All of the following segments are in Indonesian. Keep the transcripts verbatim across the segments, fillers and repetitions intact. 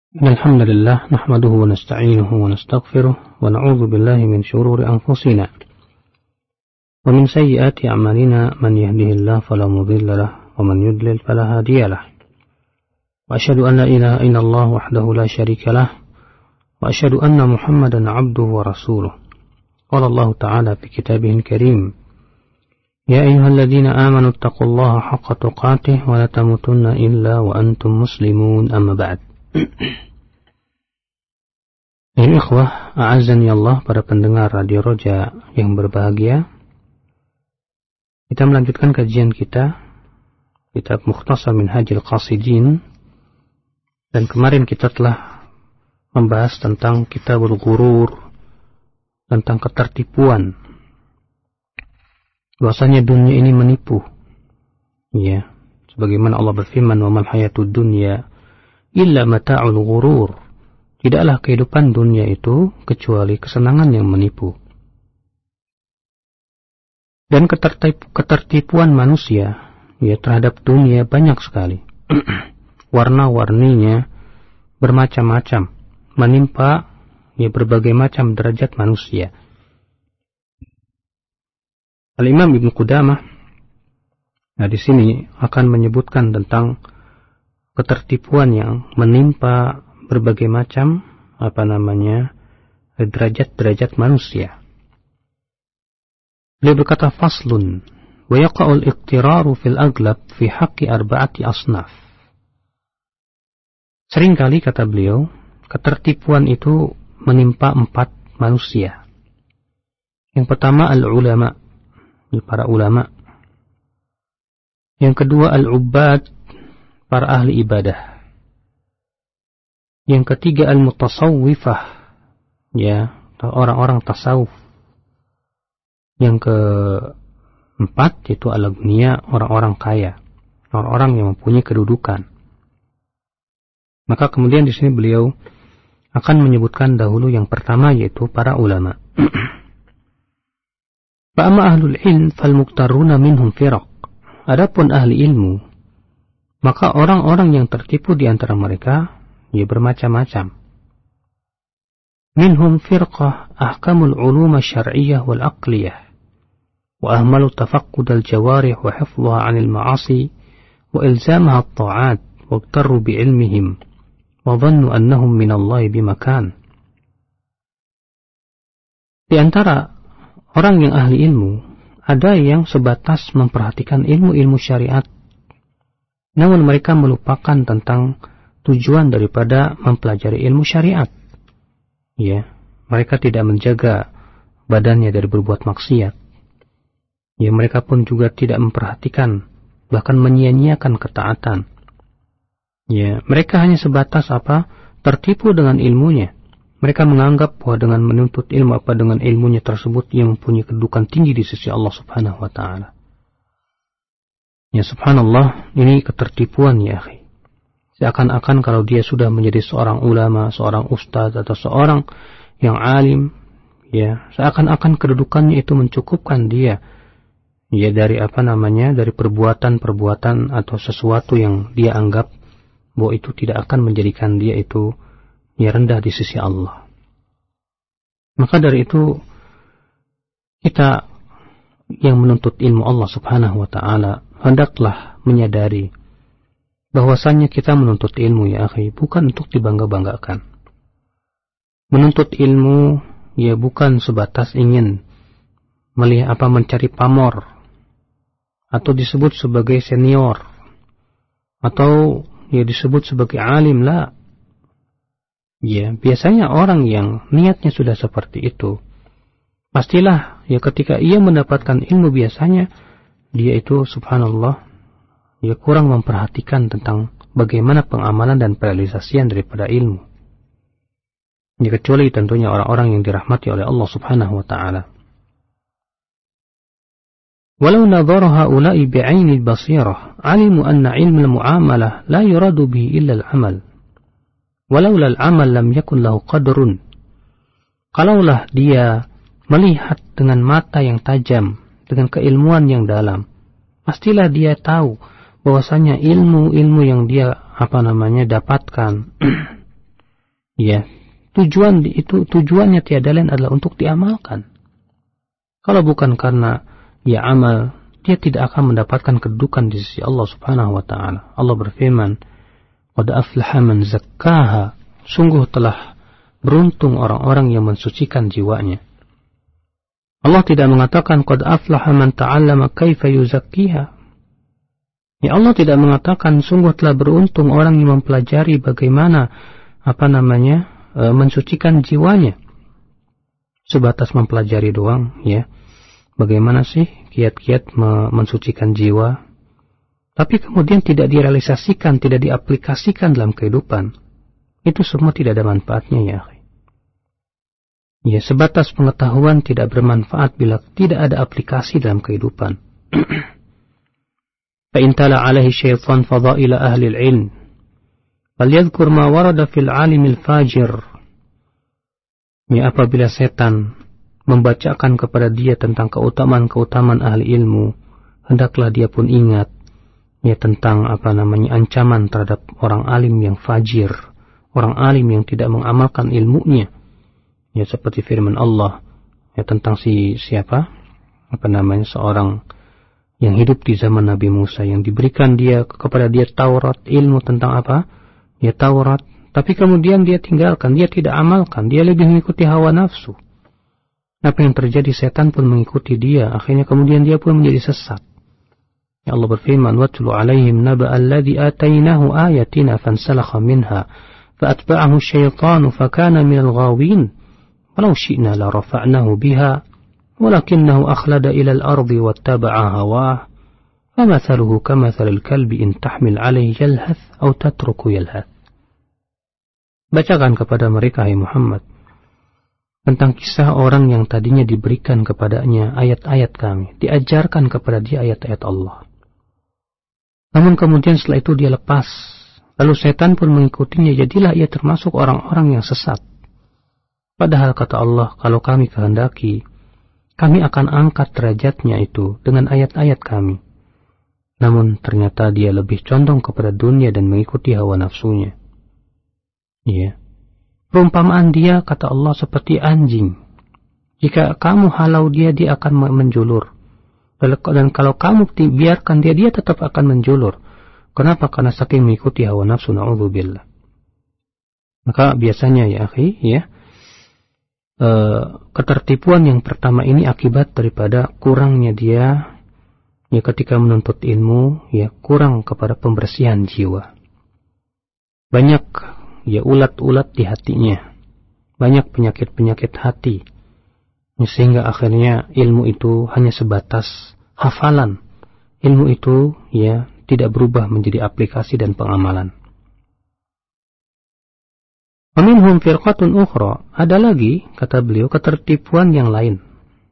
الحمد لله نحمده ونستعينه ونستغفره ونعوذ بالله من شرور أنفسنا ومن سيئات أعمالنا من يهده الله فلا مضل له ومن يضلل فلا هادي له وأشهد أن لا إله إلا الله وحده لا شريك له وأشهد أن محمدا عبده ورسوله قال الله تعالى في كتابه الكريم يا أيها الذين آمنوا اتقوا الله حق تقاته ولا تموتن إلا وأنتم مسلمون أما بعد. Ya ikhwah, a'azzani Allah, para pendengar Radio Roja yang berbahagia. Kita melanjutkan kajian kita kitab Mukhtasar Minhajil Qasidin, dan kemarin kita telah membahas tentang Kitabul Ghurur, tentang ketertipuan, bahwasanya dunia ini menipu. Ya, sebagaimana Allah berfirman, "Wa mal hayatud dunya illa mata'ul ghurur." Tidaklah kehidupan dunia itu kecuali kesenangan yang menipu. Dan ketertipu, ketertipuan manusia ya terhadap dunia banyak sekali. Warna-warninya bermacam-macam, menimpa ya berbagai macam derajat manusia. Al-Imam Ibnu Qudamah nah di sini akan menyebutkan tentang ketertipuan yang menimpa berbagai macam apa namanya derajat-derajat manusia. Beliau berkata, faslun wa yaqa'ul iqtiraru fil aglab fi haqqi arba'ati asnaf. Seringkali kata beliau, ketertipuan itu menimpa empat manusia. Yang pertama al-ulama, para ulama. Yang kedua al-ubbad, para ahli ibadah. Yang ketiga al-mutasawwifah, ya, orang-orang tasawuf. Yang keempat itu al-aghniya, orang-orang kaya, orang-orang yang mempunyai kedudukan. Maka kemudian di sini beliau akan menyebutkan dahulu yang pertama, yaitu para ulama. Fa'ama ahlul ilm fal-muqtaruna minhum firaq. Adapun ahli ilmu, maka orang-orang yang tertipu di antara mereka ya bermacam-macam. Minhum firqah ahkamul ulum syar'iyyah wal aqliyah wa ahmalu tafaqqud al jawarih wa hifdhaha 'anil ma'asi wa ilzamaha at-ta'at wa iqtarru bi ilmihim wa dhannu annahum min Allah bimakan. Di antara orang yang ahli ilmu, ada yang sebatas memperhatikan ilmu-ilmu syariat, namun mereka melupakan tentang tujuan daripada mempelajari ilmu syariat. Ya, mereka tidak menjaga badannya dari berbuat maksiat. Ya, mereka pun juga tidak memperhatikan, bahkan menyia-nyiakan ketaatan. Ya, mereka hanya sebatas apa? Tertipu dengan ilmunya. Mereka menganggap bahwa dengan menuntut ilmu apa dengan ilmunya tersebut yang mempunyai kedudukan tinggi di sisi Allah Subhanahu wa taala. Ya subhanallah, ini ketertipuan ya akhi. Seakan-akan kalau dia sudah menjadi seorang ulama, seorang ustaz atau seorang yang alim, ya, seakan-akan kedudukannya itu mencukupkan dia ya dari apa namanya? dari perbuatan-perbuatan atau sesuatu yang dia anggap bahwa itu tidak akan menjadikan dia itu ya rendah di sisi Allah. Maka dari itu kita yang menuntut ilmu Allah Subhanahu wa taala hendaklah menyadari bahwasanya kita menuntut ilmu ya akhi bukan untuk dibangga-banggakan. Menuntut ilmu ya bukan sebatas ingin melihat apa mencari pamor atau disebut sebagai senior atau ya disebut sebagai alim lah. Ya, biasanya orang yang niatnya sudah seperti itu, pastilah ya ketika ia mendapatkan ilmu biasanya dia itu subhanallah ya kurang memperhatikan tentang bagaimana pengamalan dan realisasian daripada ilmu. Ya, kecuali tentunya orang-orang yang dirahmati oleh Allah Subhanahu wa taala. Walau nadhara haula'i bi'aini al-basirah, 'alimu anna 'ilma al-mu'amalah la yuradu bihi illa al-'amal. Walaula al-amal lam yakun lahu qadrun. Kalaulah dia melihat dengan mata yang tajam, dengan keilmuan yang dalam, pastilah dia tahu bahwasanya ilmu-ilmu yang dia apa namanya dapatkan Ya, tujuan itu tujuannya tiada lain adalah untuk diamalkan. Kalau bukan karena dia amal, dia tidak akan mendapatkan kedudukan di sisi Allah Subhanahu wa taala. Allah berfirman, "Qad aflaha man zakkaha." Sungguh telah beruntung orang-orang yang mensucikan jiwanya. Allah tidak mengatakan qad aflaha man ta'allama kaifa yuzakkiha. Ya, Allah tidak mengatakan sungguh telah beruntung orang yang mempelajari bagaimana apa namanya e, mensucikan jiwanya. Sebatas mempelajari doang, ya. Bagaimana sih kiat-kiat me- mensucikan jiwa? Tapi kemudian tidak direalisasikan, tidak diaplikasikan dalam kehidupan. Itu semua tidak ada manfaatnya, ya. Ya, sebatas pengetahuan tidak bermanfaat bila tidak ada aplikasi dalam kehidupan. فإن تلا عليه الشيطان فضائل أهل العلم فليذكر ما ورد في العالم الفاجر. Ya, apabila setan membacakan kepada dia tentang keutamaan-keutamaan ahli ilmu, hendaklah dia pun ingat ya tentang apa namanya ancaman terhadap orang alim yang fajir, orang alim yang tidak mengamalkan ilmunya. Ya, seperti firman Allah ya tentang si siapa? Apa namanya seorang yang hidup di zaman Nabi Musa, yang diberikan dia kepada dia Taurat, ilmu tentang apa? Ya Taurat, tapi kemudian dia tinggalkan, dia tidak amalkan, dia lebih mengikuti hawa nafsu. Apa yang terjadi? Setan pun mengikuti dia, akhirnya kemudian dia pun menjadi sesat. Ya Allah berfirman, "Watlu 'alaihim naba'a alladhi atainahu ayatina fansalakha minha, fa'atba'ahu asy-syaitanu fakana minal ghawin, walau syi'na la rafa'nahu biha." ولكنه أخلد إلى الأرض واتبع هواه فمثله كمثل الكلب إن تحمل عليه يلهث أو تترك يلهث. Bacakan kepada mereka, hai Muhammad, tentang kisah orang yang tadinya diberikan kepadanya ayat-ayat kami, diajarkan kepada dia ayat-ayat Allah. Namun kemudian setelah itu dia lepas, lalu setan pun mengikutinya, jadilah ia termasuk orang-orang yang sesat. Padahal kata Allah, kalau kami kehendaki, kami akan angkat derajatnya itu dengan ayat-ayat kami. Namun ternyata dia lebih condong kepada dunia dan mengikuti hawa nafsunya. Iya. Perumpamaan dia, kata Allah, seperti anjing. Jika kamu halau dia, dia akan menjulur. Dan kalau kamu biarkan dia, dia tetap akan menjulur. Kenapa? Karena saking mengikuti hawa nafsu, na'udzubillah. Maka biasanya ya akhi, ya, ketertipuan yang pertama ini akibat daripada kurangnya dia ya ketika menuntut ilmu, ya kurang kepada pembersihan jiwa. Banyak ya ulat-ulat di hatinya, banyak penyakit-penyakit hati, sehingga akhirnya ilmu itu hanya sebatas hafalan. Ilmu itu ya tidak berubah menjadi aplikasi dan pengamalan. Waminhum firqatun ukhra, ada lagi, kata beliau, ketertipuan yang lain.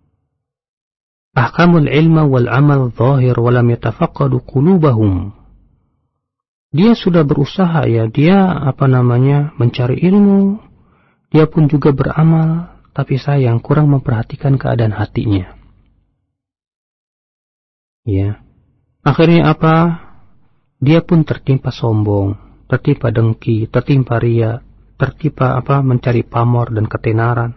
Ahkamul ilma wal amal zahir walam yatafaqadu qulubahum. Dia sudah berusaha ya, dia apa namanya mencari ilmu, dia pun juga beramal, tapi sayang kurang memperhatikan keadaan hatinya. Ya. Akhirnya apa? Dia pun tertimpa sombong, tertimpa dengki, tertimpa riya, tertimpa apa mencari pamor dan ketenaran.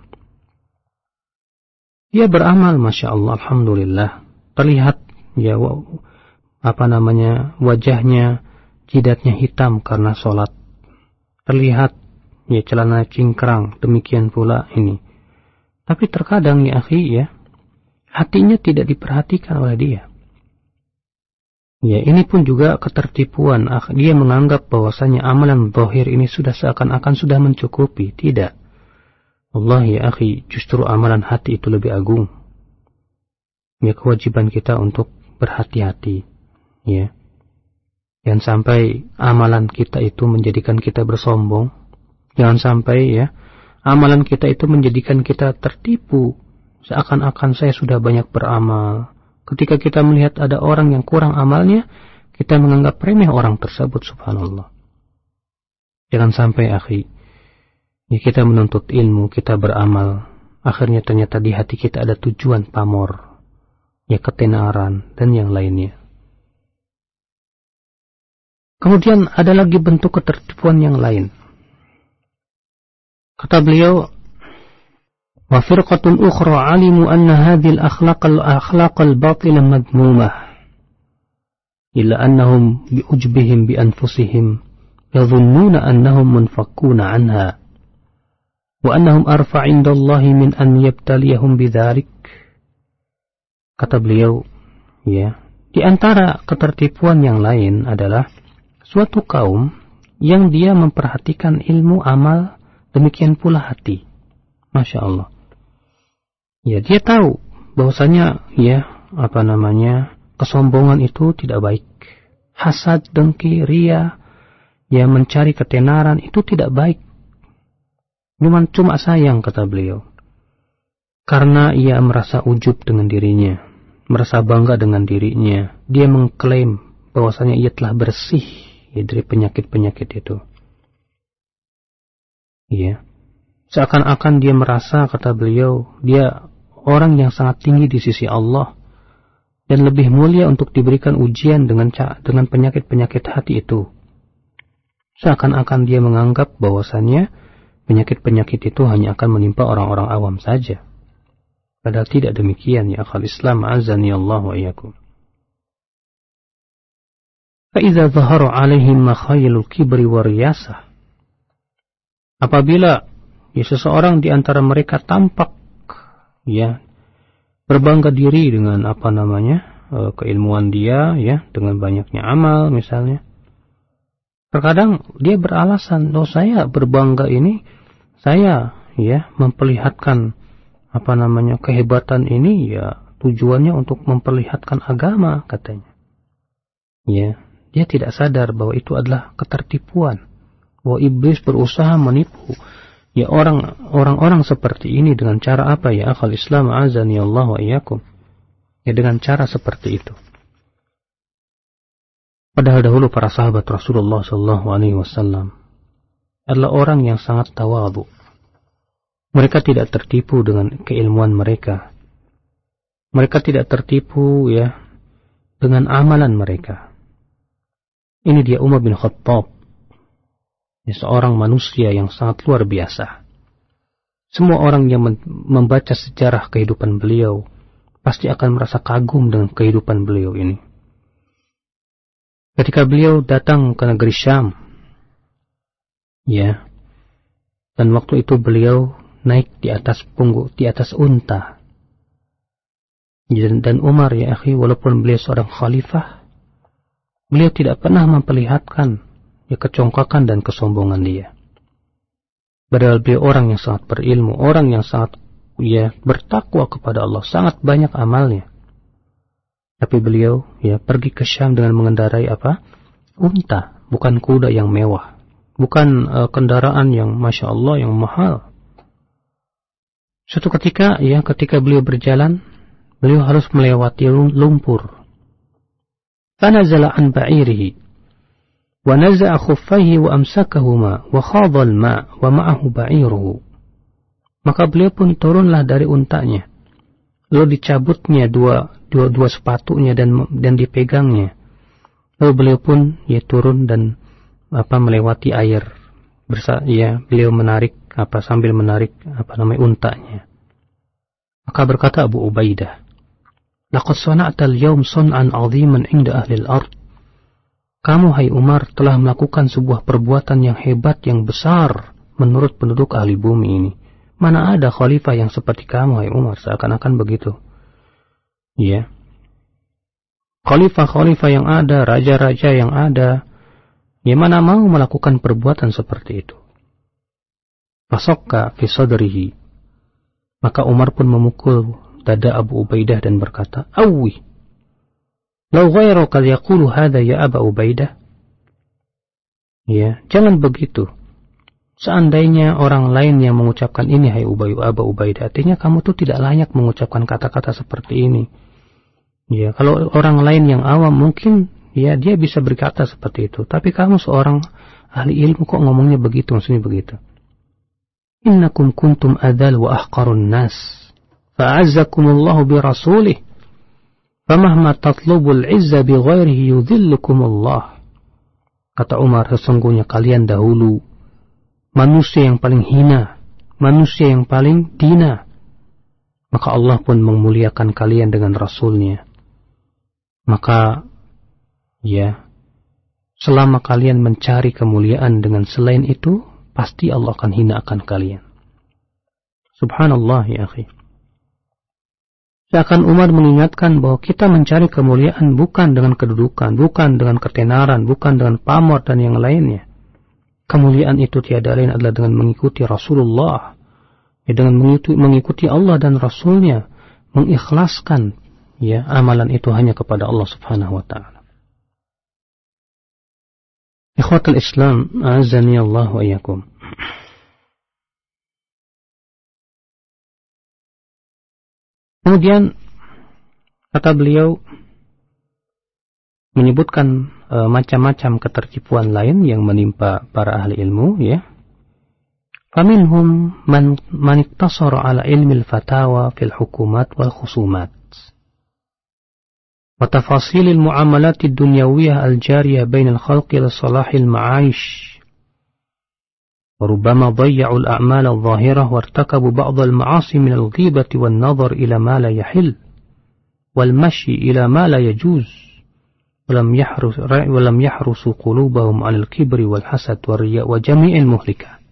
Dia beramal, masya Allah, alhamdulillah, terlihat ya apa namanya wajahnya, jidatnya hitam karena sholat, terlihat ya celana cingkrang, demikian pula ini. Tapi terkadang ya akhi ya, hatinya tidak diperhatikan oleh dia. Ya, ini pun juga ketertipuan. Dia menganggap bahwasanya amalan zahir ini sudah seakan-akan sudah mencukupi. Tidak. Allah ya akhi, justru amalan hati itu lebih agung. Ya, kewajiban kita untuk berhati-hati. Ya. Jangan sampai amalan kita itu menjadikan kita bersombong. Jangan sampai ya, amalan kita itu menjadikan kita tertipu. Seakan-akan saya sudah banyak beramal. Ketika kita melihat ada orang yang kurang amalnya, kita menganggap remeh orang tersebut, subhanallah. Jangan sampai akhi, ya kita menuntut ilmu, kita beramal, akhirnya ternyata di hati kita ada tujuan pamor, ya ketenaran, dan yang lainnya. Kemudian ada lagi bentuk ketertipuan yang lain. Kata beliau, wa firqatun ukhra alimu anna hadhihi al-akhlaq al-akhlaq al-batilah madmumah illa annahum bi'ujbihim bi anfusihim yadhunnuna annahum munfakkuna anha wa annahum arfa' 'inda Allah min an yabtaliyahum bidzalik. Kata beliau, ya, di antara ketertipuan yang lain adalah suatu kaum yang dia memperhatikan ilmu, amal, demikian pula hati. Masya Allah. Ya, dia tahu bahwasanya, ya, apa namanya, kesombongan itu tidak baik. Hasad, dengki, ria, ya, mencari ketenaran itu tidak baik. Cuma cuma sayang, kata beliau, karena ia merasa ujub dengan dirinya, merasa bangga dengan dirinya. Dia mengklaim bahwasanya ia telah bersih, ya, dari penyakit-penyakit itu. Ya, seakan-akan dia merasa, kata beliau, dia orang yang sangat tinggi di sisi Allah dan lebih mulia untuk diberikan ujian dengan dengan penyakit-penyakit hati itu. Seakan-akan dia menganggap bahwasannya penyakit-penyakit itu hanya akan menimpa orang-orang awam saja. Padahal tidak demikian, ya akhal Islam, azani Allah wa iyyakum. Fa idza dhahara 'alaihim makhayilul kibri wa riyasah. Apabila, ya, seseorang di antara mereka tampak, ya, berbangga diri dengan apa namanya, e, keilmuan dia, ya, dengan banyaknya amal misalnya. Terkadang dia beralasan, oh saya berbangga ini, saya, ya, memperlihatkan apa namanya kehebatan ini, ya, tujuannya untuk memperlihatkan agama, katanya. Ya, dia tidak sadar bahwa itu adalah ketertipuan, bahwa iblis berusaha menipu, ya, orang orang-orang seperti ini dengan cara apa, ya akhal Islam, azani Allah wa iyyakum, ya, dengan cara seperti itu. Padahal dahulu para sahabat Rasulullah sallallahu alaihi wasallam adalah orang yang sangat tawadhu. Mereka tidak tertipu dengan keilmuan mereka. Mereka tidak tertipu, ya, dengan amalan mereka. Ini dia Umar bin Khattab, ya, seorang manusia yang sangat luar biasa. Semua orang yang membaca sejarah kehidupan beliau pasti akan merasa kagum dengan kehidupan beliau ini. Ketika beliau datang ke negeri Syam, ya, dan waktu itu beliau naik di atas punggung, di atas unta. Dan, dan Umar, ya akhi, walaupun beliau seorang khalifah, beliau tidak pernah memperlihatkan, ya, kecongkakan dan kesombongan dia. Padahal beliau orang yang sangat berilmu, orang yang sangat, ya, bertakwa kepada Allah, sangat banyak amalnya. Tapi beliau, ya, pergi ke Syam dengan mengendarai apa? Unta, bukan kuda yang mewah, bukan uh, kendaraan yang masya Allah, yang mahal. Suatu ketika, ya, ketika beliau berjalan, beliau harus melewati lumpur. Fanazala an ba'irihi wa naza'a khuffaihi wa amsakahuma wa khadha al-ma' wa ma'ahu ba'iruhu. Maka beliau pun turunlah dari untanya, lalu dicabutnya dua dua dua sepatunya dan dan dipegangnya. Lalu beliau pun, ya, turun dan apa melewati air. Bersa, ya, beliau menarik apa sambil menarik apa namanya untanya. Maka berkata Abu Ubaidah, laqad sana'ta al-yawm sun'an 'aziman 'inda ahli al-ard. Kamu, hai Umar, telah melakukan sebuah perbuatan yang hebat, yang besar menurut penduduk ahli bumi ini. Mana ada khalifah yang seperti kamu, hai Umar, seakan-akan begitu. Ya, khalifah-khalifah yang ada, raja-raja yang ada, ya, mana mau melakukan perbuatan seperti itu. Fasakka fi sadrihi. Maka Umar pun memukul dada Abu Ubaidah dan berkata, Awwi, law ghairuka yaqulu hadha ya Abu Ubaidah. Ya, jangan begitu. Seandainya orang lain yang mengucapkan ini, hai Abu Ubaidah, artinya kamu tuh tidak layak mengucapkan kata-kata seperti ini. Ya, kalau orang lain yang awam mungkin, ya, dia bisa berkata seperti itu. Tapi kamu seorang ahli ilmu kok ngomongnya begitu, maksudnya begitu. Innakum kuntum adal wa ahqarun nas, fa'azzakumullahu bi rasulih, famahma tatlubul izza bi ghairihi yudhillukumullah. Kata Umar, sesungguhnya kalian dahulu manusia yang paling hina manusia yang paling hina, maka Allah pun memuliakan kalian dengan Rasul-Nya. Maka ya, selama kalian mencari kemuliaan dengan selain itu, pasti Allah akan hinakan kalian. Subhanallah ya akhi. Seakan Umar mengingatkan bahwa kita mencari kemuliaan bukan dengan kedudukan, bukan dengan ketenaran, bukan dengan pamor dan yang lainnya. Kemuliaan itu tiada lain adalah dengan mengikuti Rasulullah, ya, dengan mengikuti, mengikuti Allah dan Rasulnya, mengikhlaskan ya amalan itu hanya kepada Allah Subhanahu wa taala. Ikhwatul Islam, a'azzani Allah wa iyyakum. Kemudian kata beliau menyebutkan e, macam-macam ketertipuan lain yang menimpa para ahli ilmu, ya. Faminhum man man iktasara ala ilmi al-fatawa fil hukumat wal khusumat wa tafasil al-muamalat ad-dunyawiyah al-jariyah bain al-khalqi li salah al-ma'aish. وربما ضيعوا الأعمال الظاهرة وارتكبوا بعض المعاصي من الغيبة والنظر إلى ما لا يحل والمشي إلى ما لا يجوز ولم يحرس ولم يحرسوا قلوبهم على الكبر والحسد والرياء وجميع المهلكات.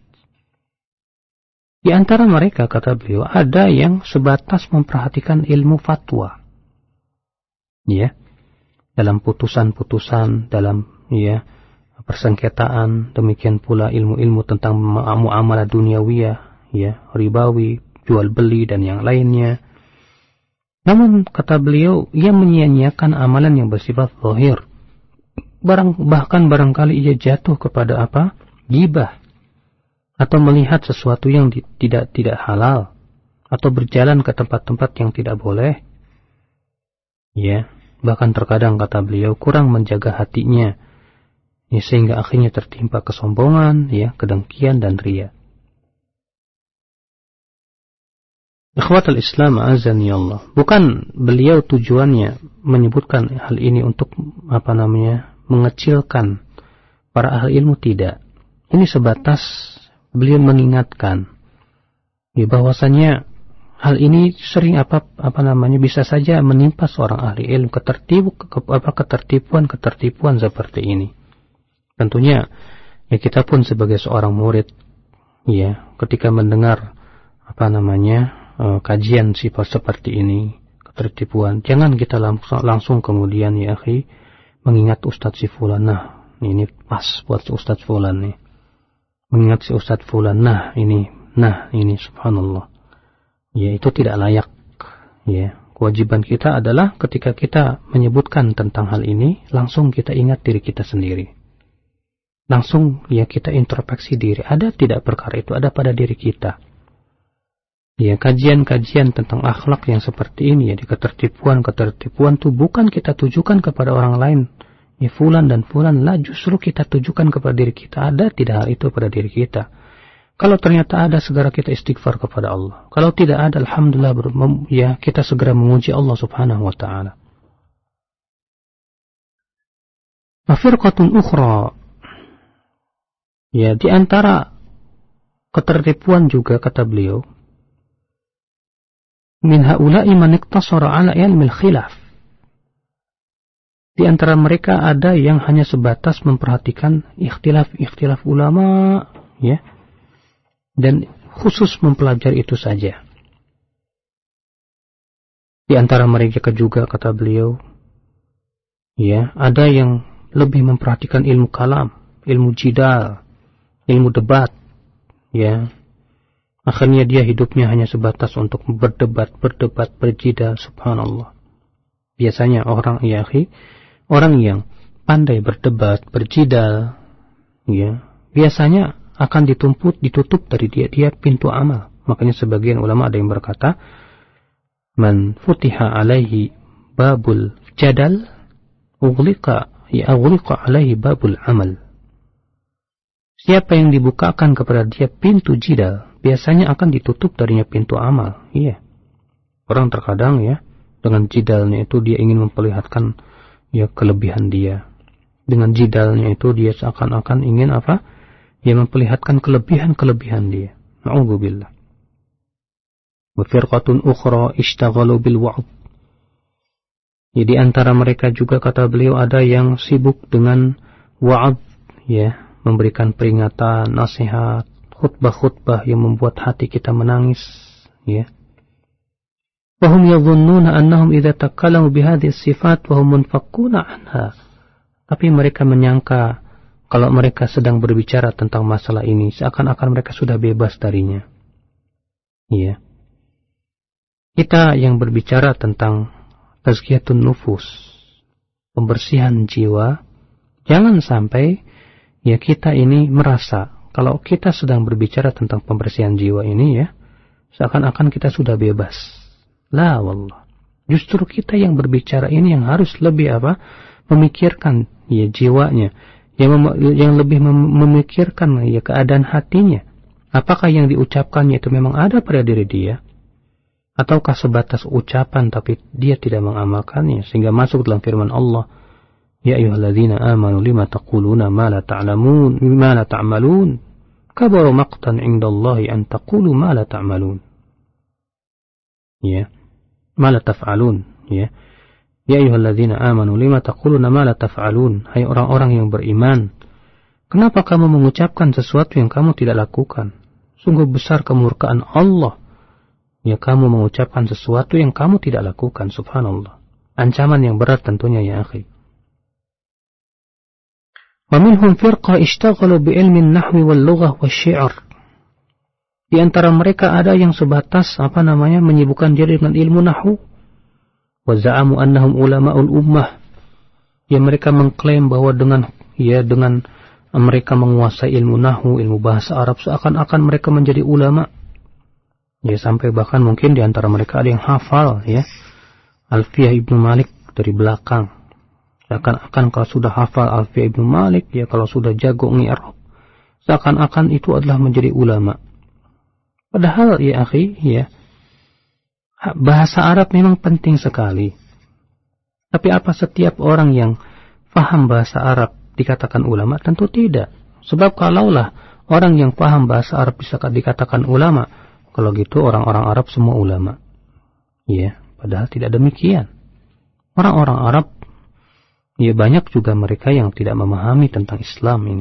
Di antara mereka, kata beliau, ada yang sebatas memperhatikan ilmu fatwa, ya, dalam putusan-putusan, dalam ya persengketaan, demikian pula ilmu-ilmu tentang muamalah duniawiyah, ya, ribawi, jual beli dan yang lainnya. Namun kata beliau, ia menyia-nyiakan amalan yang bersifat zahir. Barang, bahkan barangkali ia jatuh kepada apa? Ghibah, atau melihat sesuatu yang di, tidak tidak halal, atau berjalan ke tempat-tempat yang tidak boleh. Ya, bahkan terkadang kata beliau kurang menjaga hatinya, ya, sehingga akhirnya tertimpa kesombongan, ya, kedengkian dan riya. Ikhwatul Islam, azani Allah. Bukan beliau tujuannya menyebutkan hal ini untuk apa namanya mengecilkan para ahli ilmu, tidak. Ini sebatas beliau mengingatkan, ya, bahwasanya hal ini sering apa apa namanya bisa saja menimpa seorang ahli ilmu, ketertipu ke, apa ketertipuan ketertipuan seperti ini. Tentunya ya kita pun sebagai seorang murid, ya, ketika mendengar apa namanya uh, kajian sifat seperti ini, ketertipuan, jangan kita langsung, langsung kemudian ya akhi mengingat Ustadz si fulan, nah ini pas buat si Ustadz fulan nih, mengingat si Ustadz fulan, nah ini nah ini subhanallah, ya, itu tidak layak. Ya, kewajiban kita adalah ketika kita menyebutkan tentang hal ini, langsung kita ingat diri kita sendiri. Langsung ya kita introspeksi diri, ada tidak perkara itu ada pada diri kita. Ya, kajian-kajian tentang akhlak yang seperti ini, ya, di ketertipuan-ketertipuan itu bukan kita tujukan kepada orang lain, ya, fulan dan fulan, lah, justru kita tujukan kepada diri kita. Ada tidak hal itu pada diri kita? Kalau ternyata ada, segera kita istighfar kepada Allah. Kalau tidak ada, alhamdulillah, ya, kita segera memuji Allah Subhanahu wa taala. Wa firqatun ukhra, ya, di antara ketertipuan juga kata beliau, min haula'i man iktasara ala ilmil khilaf. Di antara mereka ada yang hanya sebatas memperhatikan ikhtilaf-ikhtilaf ulama, ya, dan khusus mempelajari itu saja. Di antara mereka juga kata beliau, ya, ada yang lebih memperhatikan ilmu kalam, ilmu jidal, ilmu debat, ya. Akhirnya dia hidupnya hanya sebatas untuk berdebat, berdebat, berjidal, subhanallah. Biasanya orang, ya akhi, orang yang pandai berdebat, berjidal, ya, biasanya akan ditumput, ditutup dari dia dia pintu amal. Makanya sebagian ulama ada yang berkata, man futiha alaihi babul jadal, ughliqa ya ughliqa alaihi babul amal. Siapa yang dibukakan kepada dia pintu jidal, biasanya akan ditutup darinya pintu amal. Iya. Orang terkadang ya, dengan jidalnya itu dia ingin memperlihatkan ya kelebihan dia. Dengan jidalnya itu dia seakan-akan ingin apa? Ya memperlihatkan kelebihan-kelebihan dia. Na'udzubillah. Wa firqatun ukhra ishtaghalu bil wa'd. Jadi antara mereka juga kata beliau ada yang sibuk dengan wa'ad, ya, memberikan peringatan, nasihat, khutbah-khutbah yang membuat hati kita menangis, ya. Wahum yadhunnuna annahum idza takallamu bihadhihi sifat wa hum munfakkuna anha. Tapi mereka menyangka kalau mereka sedang berbicara tentang masalah ini seakan-akan mereka sudah bebas darinya. Ya. Kita yang berbicara tentang tazkiyatun nufus, pembersihan jiwa, jangan sampai ya kita ini merasa kalau kita sedang berbicara tentang pembersihan jiwa ini ya seakan-akan kita sudah bebas. La wallah. Justru kita yang berbicara ini yang harus lebih apa? Memikirkan ya jiwanya, yang mem- yang lebih mem- memikirkan ya keadaan hatinya. Apakah yang diucapkannya itu memang ada pada diri dia? Ataukah sebatas ucapan tapi dia tidak mengamalkannya sehingga masuk dalam firman Allah, ya ayyuhalladzina amanu lima taquluna ma la ta'lamun ma la ta'malun kabara maqtan 'indallahi an taqulu ma la ta'malun. Ya. Ma la taf'alun, ya. Ya ayyuhalladzina amanu lima taquluna ma la taf'alun. Hai orang-orang yang beriman, kenapa kamu mengucapkan sesuatu yang kamu tidak lakukan? Sungguh besar kemurkaan Allah. Ya, kamu mengucapkan sesuatu yang kamu tidak lakukan, subhanallah. Ancaman yang berat tentunya ya akhi. Wa minhum firqa ishtaghalu bi ilmi an-nahwi wal lughah wasy-syi'r. Di antara mereka ada yang sebatas apa namanya menyibukkan diri dengan ilmu nahwu. Wa za'amu annahum ulama'ul ummah. Ya, mereka mengklaim bahwa dengan ya dengan mereka menguasai ilmu nahwu, ilmu bahasa Arab, seakan-akan mereka menjadi ulama. Ya, sampai bahkan mungkin di antara mereka ada yang hafal ya Alfiyah Ibnu Malik dari belakang. Seakan-akan kalau sudah hafal Alfiyah Ibnu Malik, ya kalau sudah jago ngi'rab, seakan-akan itu adalah menjadi ulama. Padahal ya akhi, ya bahasa Arab memang penting sekali. Tapi apa setiap orang yang paham bahasa Arab dikatakan ulama? Tentu tidak. Sebab kalaulah orang yang paham bahasa Arab bisa dikatakan ulama, kalau gitu orang-orang Arab semua ulama. Ya, padahal tidak demikian. Orang-orang Arab, ya banyak juga mereka yang tidak memahami tentang Islam ini.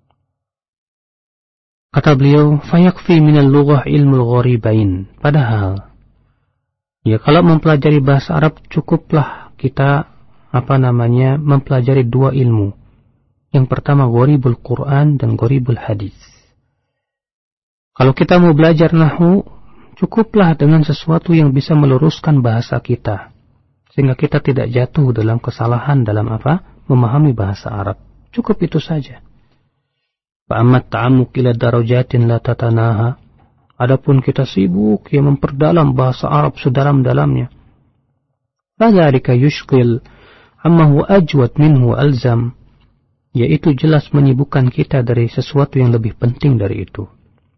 Kata beliau, fayakfi minal lughah ilmul gharibain. Padahal, ya kalau mempelajari bahasa Arab cukuplah kita apa namanya mempelajari dua ilmu. Yang pertama gharibul Quran dan gharibul hadis. Kalau kita mau belajar nahwu, cukuplah dengan sesuatu yang bisa meluruskan bahasa kita, sehingga kita tidak jatuh dalam kesalahan dalam apa? Memahami bahasa Arab. Cukup itu saja. Fa'ammat ta'ammuq ila darajatin la tatanaha. Adapun kita sibuk yang memperdalam bahasa Arab sedalam-dalamnya, fadzalika yushghil amma huwa ajwad minhu alzam. Yaitu jelas menyibukkan kita dari sesuatu yang lebih penting dari itu.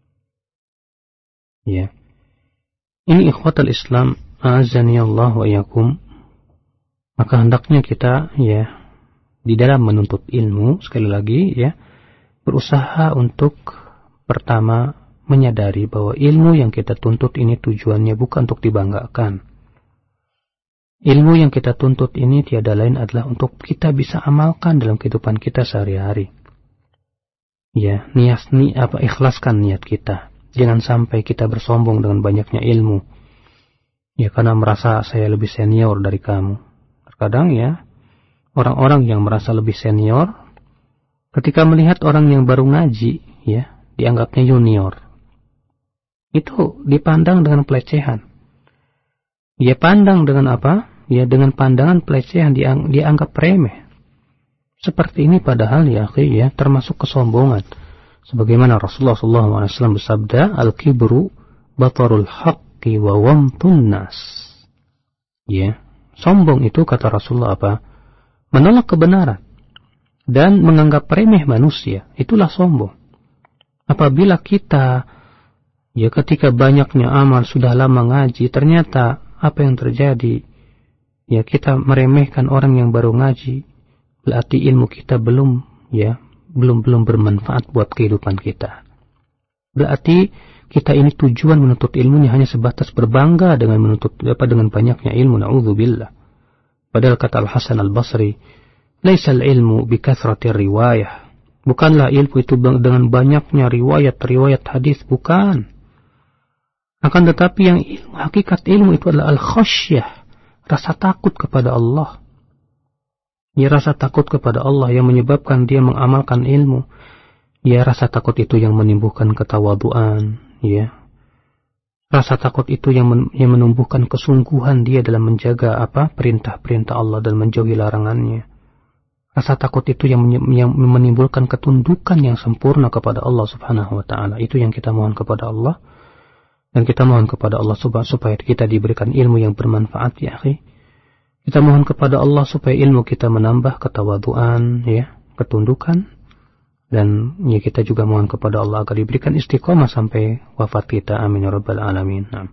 Ya. Ini ikhwatal Islam, a'azzani Allah wa iyyakum. Maka hendaknya kita ya di dalam menuntut ilmu sekali lagi ya berusaha untuk pertama menyadari bahwa ilmu yang kita tuntut ini tujuannya bukan untuk dibanggakan. Ilmu yang kita tuntut ini tiada lain adalah untuk kita bisa amalkan dalam kehidupan kita sehari-hari. Ya, niat ni apa ikhlaskan niat kita. Jangan sampai kita bersombong dengan banyaknya ilmu. Ya, karena merasa saya lebih senior dari kamu. Terkadang ya, orang-orang yang merasa lebih senior ketika melihat orang yang baru ngaji, ya, dianggapnya junior. Itu dipandang dengan pelecehan. Dia pandang dengan apa? Ya, dengan pandangan pelecehan, dia dianggap remeh. Seperti ini padahal ya, akhi, ya, termasuk kesombongan. Sebagaimana Rasulullah shallallahu alaihi wasallam bersabda, al-kibru batarul haqqi wa wamtun nas. Ya, sombong itu kata Rasulullah apa? Menolak kebenaran dan menganggap remeh manusia, itulah sombong. Apabila kita ya ketika banyaknya amal sudah lama ngaji, ternyata apa yang terjadi? Ya kita meremehkan orang yang baru ngaji, berarti ilmu kita belum ya belum belum bermanfaat buat kehidupan kita. Berarti kita ini tujuan menuntut ilmunya hanya sebatas berbangga dengan menuntut apa dengan banyaknya ilmu. Na'udzubillah. Padahal kata Al-Hasan Al-Basri, "Laisal ilmu bi kathrati riwayah." Bukanlah ilmu itu dengan banyaknya riwayat-riwayat hadis, bukan. Akan tetapi yang ilmu, hakikat ilmu itu adalah al-khasyah, rasa takut kepada Allah. Ya, rasa takut kepada Allah yang menyebabkan dia mengamalkan ilmu. Ya, rasa takut itu yang menimbulkan ketawaduan, ya. Rasa takut itu yang, men yang menumbuhkan kesungguhan dia dalam menjaga apa perintah-perintah Allah dan menjauhi larangannya. Rasa takut itu yang, yang menimbulkan ketundukan yang sempurna kepada Allah Subhanahu wa taala. Itu yang kita mohon kepada Allah, dan kita mohon kepada Allah supaya kita diberikan ilmu yang bermanfaat, ya akhi. Kita mohon kepada Allah supaya ilmu kita menambah ketawaduan, ya, ketundukan. Dan ya, kita juga mohon kepada Allah agar diberikan istiqomah sampai wafat kita. Amin ya rabbal alamin. Nah.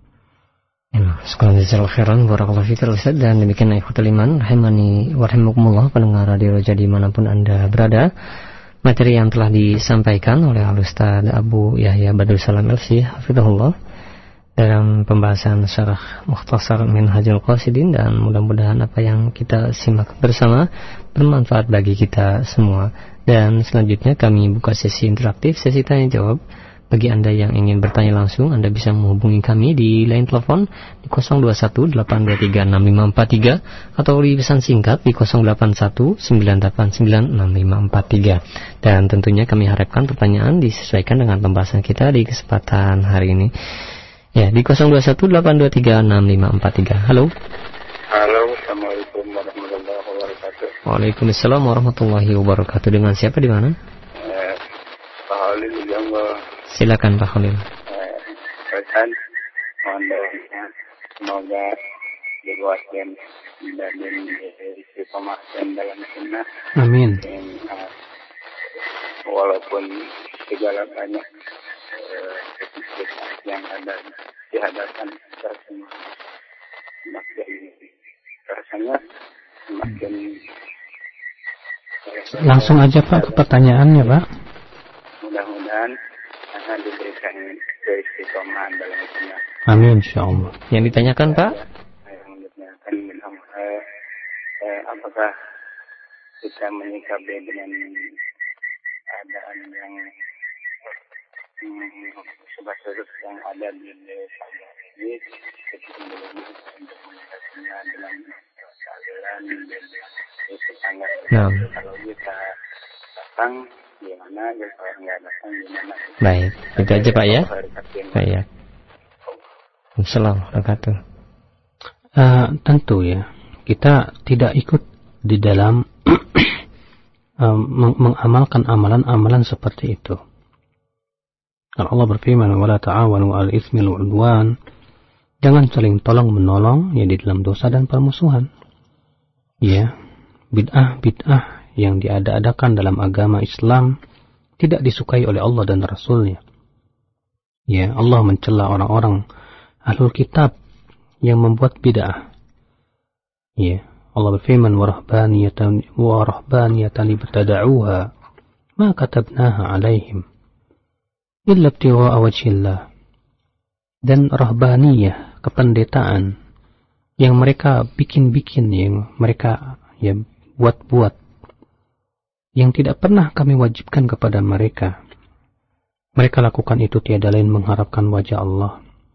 Ya, sekarang jazakallahu khairan barakallahu fikir Ustaz. Dan demikian ikhwatul iman rahimani wa rahimakumullah, pendengar radio Roja dimanapun Anda berada. Materi yang telah disampaikan oleh Al-Ustaz Abu Yahya Badrul Salam L C hafizahullah dalam pembahasan syarah Mukhtasar Minhajul Qasidin, dan mudah-mudahan apa yang kita simak bersama bermanfaat bagi kita semua. Dan selanjutnya kami buka sesi interaktif, sesi tanya jawab. Bagi Anda yang ingin bertanya langsung, Anda bisa menghubungi kami di line telepon di nol dua satu delapan dua tiga enam lima empat tiga atau di pesan singkat di nol delapan satu sembilan delapan sembilan enam lima empat tiga. Dan tentunya kami harapkan pertanyaan disesuaikan dengan pembahasan kita di kesempatan hari ini. Ya, di nol dua satu delapan dua tiga enam lima empat tiga. Halo. Halo, Assalamualaikum warahmatullahi wabarakatuh. Waalaikumsalam warahmatullahi wabarakatuh. Dengan siapa di mana? Eh, Pak Khalil di Jonggo. Silakan Pak Khalil. Eh, Ustaz, mohon doanya semoga dikuatkan dan istiqomah dan dalam sunnah. Amin. Dan, uh, walaupun segala banyak uh, yang ada di hadapan kita semua, semakin rasanya semakin langsung aja Pak pertanyaannya Pak. Mudah-mudahan akan diberikan keistiqomahan dalam sunnah. Amin insyaallah. Yang ditanyakan Pak? Yang ditanyakan eh, eh, apakah kita menyikapi dengan keadaan yang hmm, sebab-sebab yang ada di desa ini, kita belum untuk menyikapinya dengan keadilan dan tetangga. Nah. Kalau kita datang gimana, kalau nggak datang gimana? Baik, itu aja Pak ya. Baik. Assalamualaikum warahmatullahi wabarakatuh. Uh, tentu ya, kita tidak ikut di dalam uh, meng- mengamalkan amalan-amalan seperti itu. Kalau Allah berfirman, "Wala ta'awanu 'alal itsmi wal 'udwan." Jangan saling tolong menolong ya di dalam dosa dan permusuhan. Ya, bid'ah-bid'ah yang diada-adakan dalam agama Islam tidak disukai oleh Allah dan Rasul-Nya. Ya, Allah mencela orang-orang ahlul kitab yang membuat bid'ah. Ya, Allah berfirman, "Warahbaniyatan warahbaniyatan ibtada'uha ma katabnaha 'alaihim illa ibtigha'a wajhillah." Dan rahbaniyah, kependetaan yang mereka bikin-bikin, yang mereka ya buat-buat, yang tidak pernah kami wajibkan kepada mereka. Mereka lakukan itu tiada lain mengharapkan wajah Allah.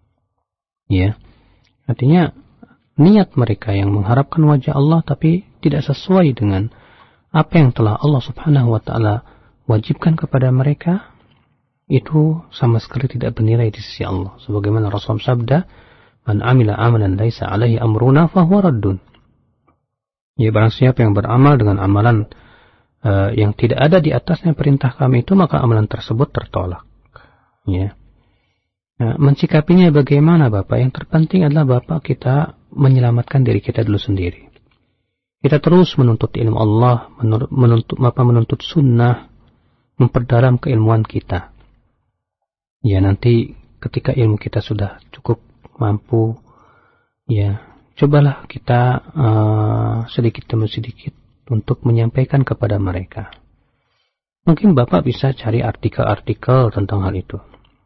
Ya, artinya niat mereka yang mengharapkan wajah Allah tapi tidak sesuai dengan apa yang telah Allah Subhanahu wa taala wajibkan kepada mereka, itu sama sekali tidak bernilai di sisi Allah. Sebagaimana Rasul sabda, "Man amila amalan laisa alaihi amruna fahuwa raddun." Ya, barang siapa yang beramal dengan amalan uh, yang tidak ada di atasnya perintah kami itu, maka amalan tersebut tertolak. Ya. Nah, mensikapinya bagaimana Bapak? Yang terpenting adalah Bapak kita menyelamatkan diri kita dulu sendiri. Kita terus menuntut ilmu Allah, menuntut apa menuntut sunnah, memperdalam keilmuan kita. Ya, nanti ketika ilmu kita sudah cukup mampu, ya, cobalah kita uh, sedikit demi sedikit untuk menyampaikan kepada mereka. Mungkin Bapak bisa cari artikel-artikel tentang hal itu.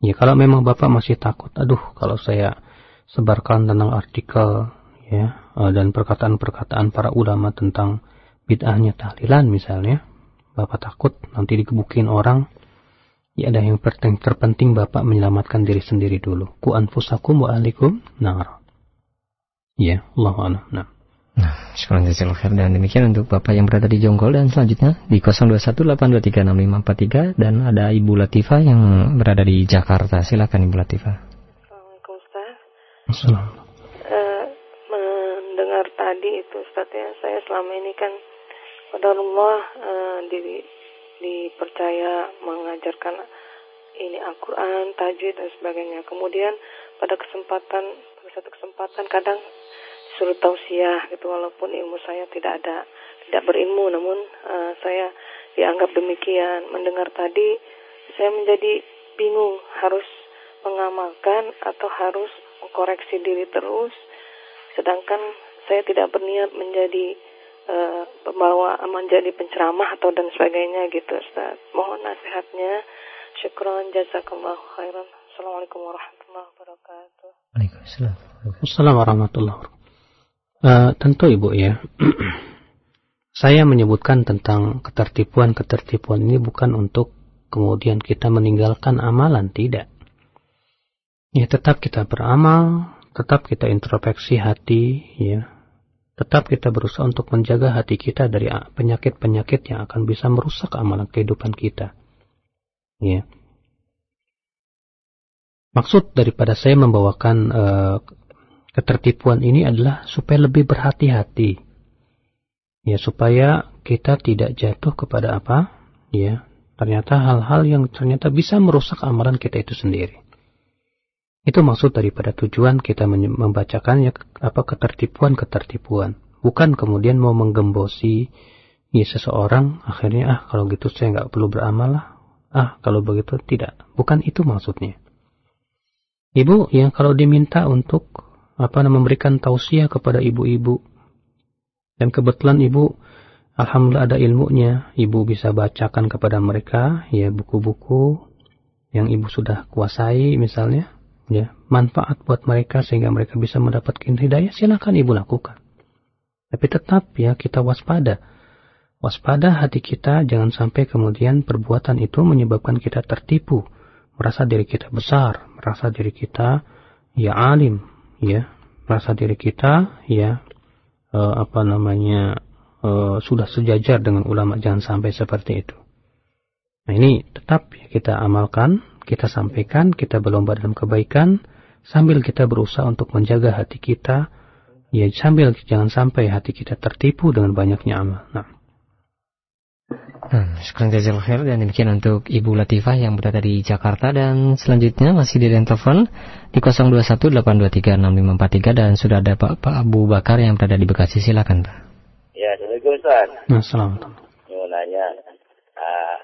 Ya kalau memang Bapak masih takut, aduh kalau saya sebarkan tentang artikel ya dan perkataan-perkataan para ulama tentang bid'ahnya tahlilan misalnya, Bapak takut nanti digebukin orang. Ya ada yang terpenting Bapak menyelamatkan diri sendiri dulu. Ku anfusakum wa ahlikum nar. Ya, Allahu a'lam. Nah. Nah, sekarang jazakallahu khair, dan demikian untuk Bapak yang berada di Jonggol, dan selanjutnya di nol dua satu delapan dua tiga enam lima empat tiga dan ada Ibu Latifah yang berada di Jakarta. Silakan Ibu Latifah. Assalamualaikum Ustaz. Assalamualaikum. Uh, mendengar tadi itu Ustaz ya, saya selama ini kan qadarullah uh, di dipercaya mengajarkan ini Al-Quran, tajwid dan sebagainya. Kemudian pada kesempatan pada satu kesempatan kadang suruh tausiah gitu, walaupun ilmu saya tidak ada, tidak berilmu, namun uh, saya dianggap demikian. Mendengar tadi saya menjadi bingung harus mengamalkan atau harus mengkoreksi diri terus, sedangkan saya tidak berniat menjadi Uh, pembawa, menjadi penceramah atau dan sebagainya gitu Ustaz. Mohon nasihatnya. Syukran, jazakallahu khairan. Assalamualaikum warahmatullahi wabarakatuh. Waalaikumsalam. Assalamualaikum warahmatullahi wabarakatuh. Uh, tentu Ibu ya. Saya menyebutkan tentang ketertipuan-ketertipuan ini bukan untuk kemudian kita meninggalkan amalan, tidak. Ya tetap kita beramal, tetap kita introspeksi hati, ya. Tetap kita berusaha untuk menjaga hati kita dari penyakit-penyakit yang akan bisa merusak amalan kehidupan kita. Ya. Maksud daripada saya membawakan uh, ketertipuan ini adalah supaya lebih berhati-hati. Ya, supaya kita tidak jatuh kepada apa? Ya, ternyata hal-hal yang ternyata bisa merusak amalan kita itu sendiri. Itu maksud daripada tujuan kita membacakannya apa ketertipuan-ketertipuan. Bukan kemudian mau menggembosi ya seseorang, akhirnya ah kalau gitu saya nggak perlu beramal lah. Ah kalau begitu tidak. Bukan itu maksudnya. Ibu yang kalau diminta untuk apa memberikan tausiah kepada ibu-ibu, dan kebetulan ibu alhamdulillah ada ilmunya, ibu bisa bacakan kepada mereka ya buku-buku yang ibu sudah kuasai misalnya. Ya, manfaat buat mereka sehingga mereka bisa mendapatkan hidayah, silakan ibu lakukan. Tapi tetap ya kita waspada. Waspada hati kita, jangan sampai kemudian perbuatan itu menyebabkan kita tertipu, merasa diri kita besar, merasa diri kita ya alim, ya, merasa diri kita ya eh, apa namanya eh, sudah sejajar dengan ulama, jangan sampai seperti itu. Nah ini tetap ya, kita amalkan. Kita sampaikan, kita berlomba dalam kebaikan, sambil kita berusaha untuk menjaga hati kita, ya sambil jangan sampai hati kita tertipu dengan banyaknya amal. Nah. Hmm, sekarang jazakallahu khair, dan demikian untuk Ibu Latifah yang berada di Jakarta, dan selanjutnya masih di line telepon di nol dua satu delapan dua tiga enam lima empat tiga, dan sudah ada Pak, Pak Abu Bakar yang berada di Bekasi, silakan Pak. Ya, Assalamualaikum Ustaz. Assalamualaikum. Mau nanya, uh,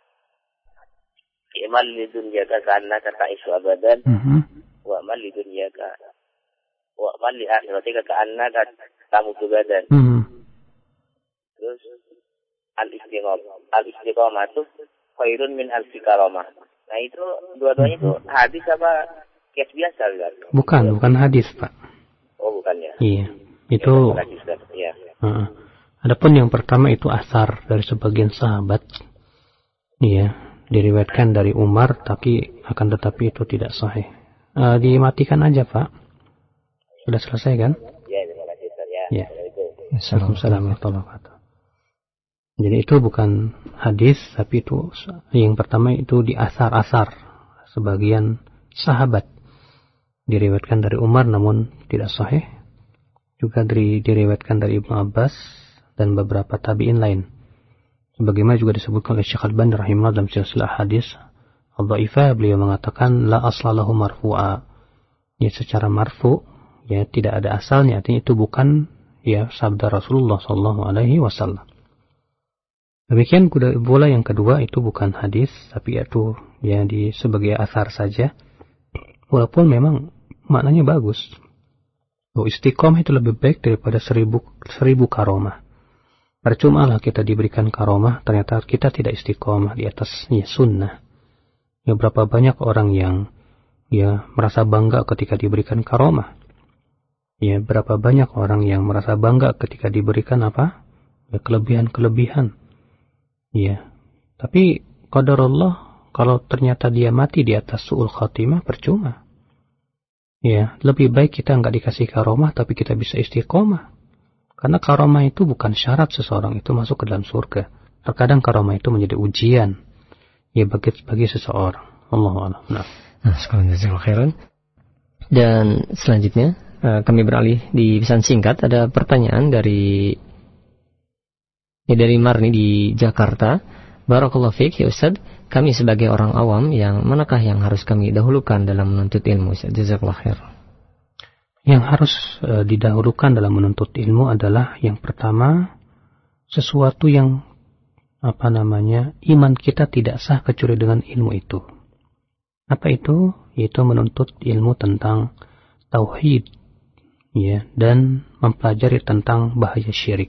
Iman li dunyaka ka'annaka ta'isu abadan, wa amal li dunyaka wa amal li akhiratika ka'annaka tamutu badan. Terus al-istiqamah al-istiqamah itu khairun min al-istiqamah. Nah itu dua-duanya itu hadis apa kias biasa kan? Bukan, bukan hadis Pak. Oh bukan ya? Iya, itu. Ya. Uh, adapun yang pertama itu asar dari sebagian sahabat. Iya. Diriwayatkan dari Umar, tapi akan tetapi itu tidak sahih. Uh, dimatikan aja Pak. Sudah selesai kan? Ya, terima kasih Ustaz ya. Ya. Assalamualaikum warahmatullahi wabarakatuh. Jadi itu bukan hadis, tapi itu yang pertama itu di asar-asar sebagian sahabat. Diriwayatkan dari Umar namun tidak sahih. Juga dari diriwayatkan dari Ibnu Abbas dan beberapa tabi'in lain. Sebagaimana juga disebutkan oleh Syekh Al-Albani rahimahullah dalam silsilah hadis al-dhaifah, beliau mengatakan la aslalahu marfu'a. Ya secara marfu ya tidak ada asalnya, artinya itu bukan ya sabda Rasulullah sallallahu alaihi wasallam. Demikian pula yang kedua itu bukan hadis, tapi itu ya di sebagai asar saja. Walaupun memang maknanya bagus. Oh, istiqomah itu lebih baik daripada seribu seribu karomah. Percumalah kita diberikan karomah, ternyata kita tidak istiqomah di atas ya, sunnah. Ya berapa banyak orang yang ya merasa bangga ketika diberikan karomah. Ya, berapa banyak orang yang merasa bangga ketika diberikan apa? Ya, kelebihan-kelebihan. Ya, tapi qadarullah, kalau ternyata dia mati di atas su'ul khatimah, percuma. Ya, lebih baik kita nggak dikasih karomah, tapi kita bisa istiqomah. Karena karomah itu bukan syarat seseorang itu masuk ke dalam surga. Terkadang karomah itu menjadi ujian, ya bagi bagi seseorang. Allahu a'lam. Nah, nah sekalian jazakallahu khairan. Dan selanjutnya kami beralih di pesan singkat. Ada pertanyaan dari ya dari Marni di Jakarta. Barakallahu fiik ya Ustaz, kami sebagai orang awam, yang manakah yang harus kami dahulukan dalam menuntut ilmu? Jazakallahu khair. Yang harus uh, didahulukan dalam menuntut ilmu adalah yang pertama, sesuatu yang apa namanya, iman kita tidak sah kecuali dengan ilmu itu. Apa itu? Yaitu menuntut ilmu tentang tauhid, ya, dan mempelajari tentang bahaya syirik.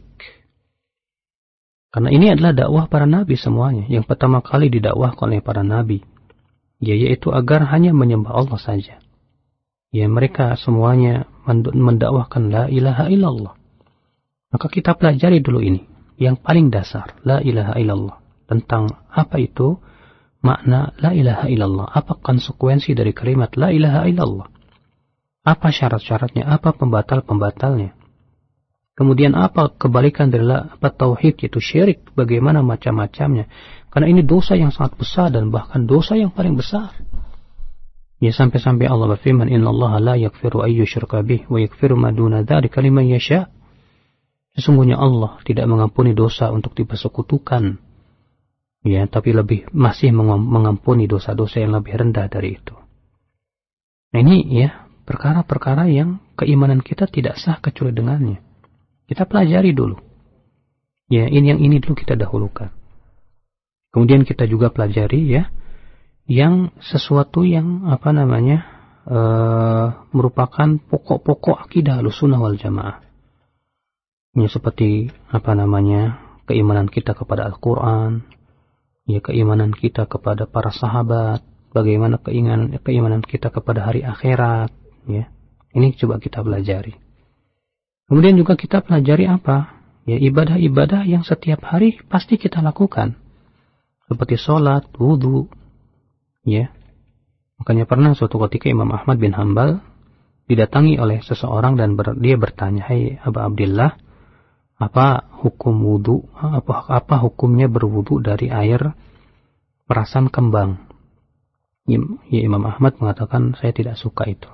Karena ini adalah dakwah para nabi semuanya. Yang pertama kali didakwahkan oleh para nabi, ya, yaitu agar hanya menyembah Allah saja. Ya, mereka semuanya mendakwahkan la ilaha illallah. Maka kita pelajari dulu ini, yang paling dasar, la ilaha illallah. Tentang apa itu makna la ilaha illallah, apa konsekuensi dari kalimat la ilaha illallah, apa syarat-syaratnya, apa pembatal-pembatalnya. Kemudian apa kebalikan dari apa tauhid, yaitu syirik, bagaimana macam-macamnya. Karena ini dosa yang sangat besar dan bahkan dosa yang paling besar. Ya, sampai-sampai Allah berfirman, innallaha la yaghfiru an yushraka bih wa yaghfiru ma duna dzalika liman yasha. Sesungguhnya Allah tidak mengampuni dosa untuk dipersekutukan. Ya, tapi lebih masih mengampuni dosa-dosa yang lebih rendah dari itu. Nah, ini ya perkara-perkara yang keimanan kita tidak sah kecuali dengannya. Kita pelajari dulu. Ya, ini yang ini dulu kita dahulukan. Kemudian kita juga pelajari ya, yang sesuatu yang apa namanya e, merupakan pokok-pokok akidah Ahlussunnah wal Jamaah. Ya, seperti apa namanya keimanan kita kepada Al-Quran, ya keimanan kita kepada para sahabat, bagaimana keimanan keimanan kita kepada hari akhirat. Ya, ini coba kita pelajari. Kemudian juga kita pelajari apa? Ya, ibadah-ibadah yang setiap hari pasti kita lakukan. Seperti sholat, wudhu. Ya. Makanya pernah suatu ketika Imam Ahmad bin Hanbal didatangi oleh seseorang dan ber, dia bertanya, "Hai Aba Abdillah, apa hukum wudhu? Apa, apa hukumnya berwudhu dari air perasan kembang?" Ya, Imam Ahmad mengatakan, "Saya tidak suka itu."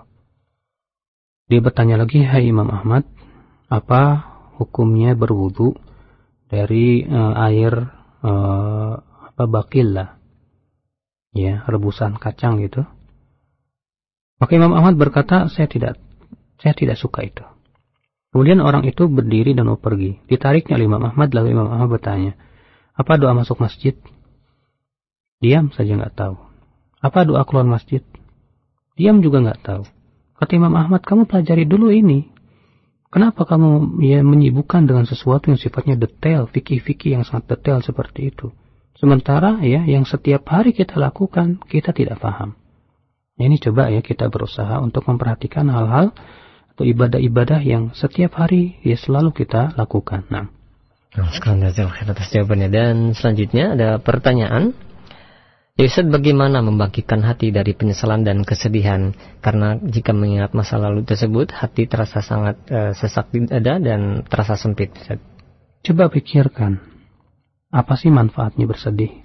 Dia bertanya lagi, "Hai Imam Ahmad, apa hukumnya berwudu dari uh, air uh, apa bakillah, ya rebusan kacang gitu?" Maka Imam Ahmad berkata, saya tidak saya tidak suka itu. Kemudian orang itu berdiri dan mau pergi. Ditariknya oleh Imam Ahmad, lalu Imam Ahmad bertanya, apa doa masuk masjid? Diam saja nggak tahu. Apa doa keluar masjid? Diam juga nggak tahu. Kata Imam Ahmad, kamu pelajari dulu ini. Kenapa kamu ya menyibukkan dengan sesuatu yang sifatnya detail, fikih-fikih yang sangat detail seperti itu? Sementara ya yang setiap hari kita lakukan, kita tidak paham. Ini coba ya kita berusaha untuk memperhatikan hal-hal atau ibadah-ibadah yang setiap hari ya selalu kita lakukan. Nah, sekarang atas jawabannya. Dan selanjutnya ada pertanyaan. Ya Ustaz, bagaimana membangkitkan hati dari penyesalan dan kesedihan? Karena jika mengingat masa lalu tersebut, hati terasa sangat uh, sesak di dada dan terasa sempit. Ustaz. Coba pikirkan, apa sih manfaatnya bersedih?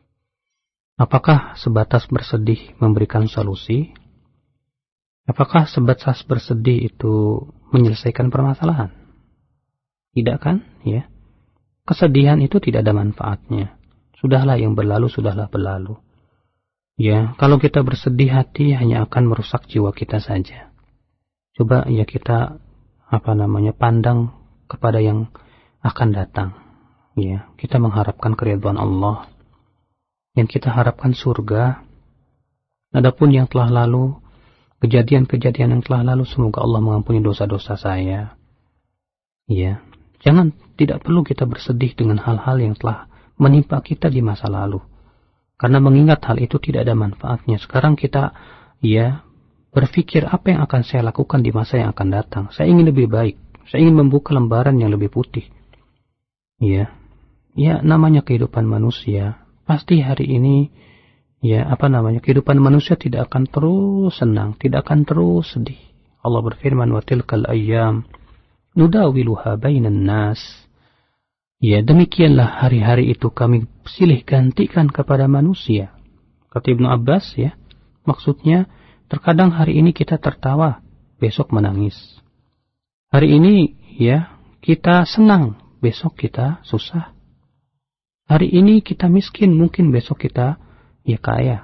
Apakah sebatas bersedih memberikan solusi? Apakah sebatas bersedih itu menyelesaikan permasalahan? Tidak kan? Ya. Kesedihan itu tidak ada manfaatnya. Sudahlah yang berlalu, sudahlah berlalu. Ya, kalau kita bersedih hati hanya akan merusak jiwa kita saja. Coba ya kita apa namanya pandang kepada yang akan datang. Ya, kita mengharapkan keridhaan Allah. Yang kita harapkan surga. Adapun yang telah lalu, kejadian-kejadian yang telah lalu, semoga Allah mengampuni dosa-dosa saya. Ya, jangan tidak perlu kita bersedih dengan hal-hal yang telah menimpa kita di masa lalu. Karena mengingat hal itu tidak ada manfaatnya. Sekarang kita ya berpikir apa yang akan saya lakukan di masa yang akan datang. Saya ingin lebih baik. Saya ingin membuka lembaran yang lebih putih. Ya, ya namanya kehidupan manusia. Pasti hari ini, ya apa namanya, kehidupan manusia tidak akan terus senang, tidak akan terus sedih. Allah berfirman, wa tilkal ayyam nudawiluha bainan nas. Ya, demikianlah hari-hari itu kami silih gantikan kepada manusia. Kata Ibnu Abbas, ya, maksudnya terkadang hari ini kita tertawa, besok menangis. Hari ini, ya, kita senang, besok kita susah. Hari ini kita miskin, mungkin besok kita, ya, kaya.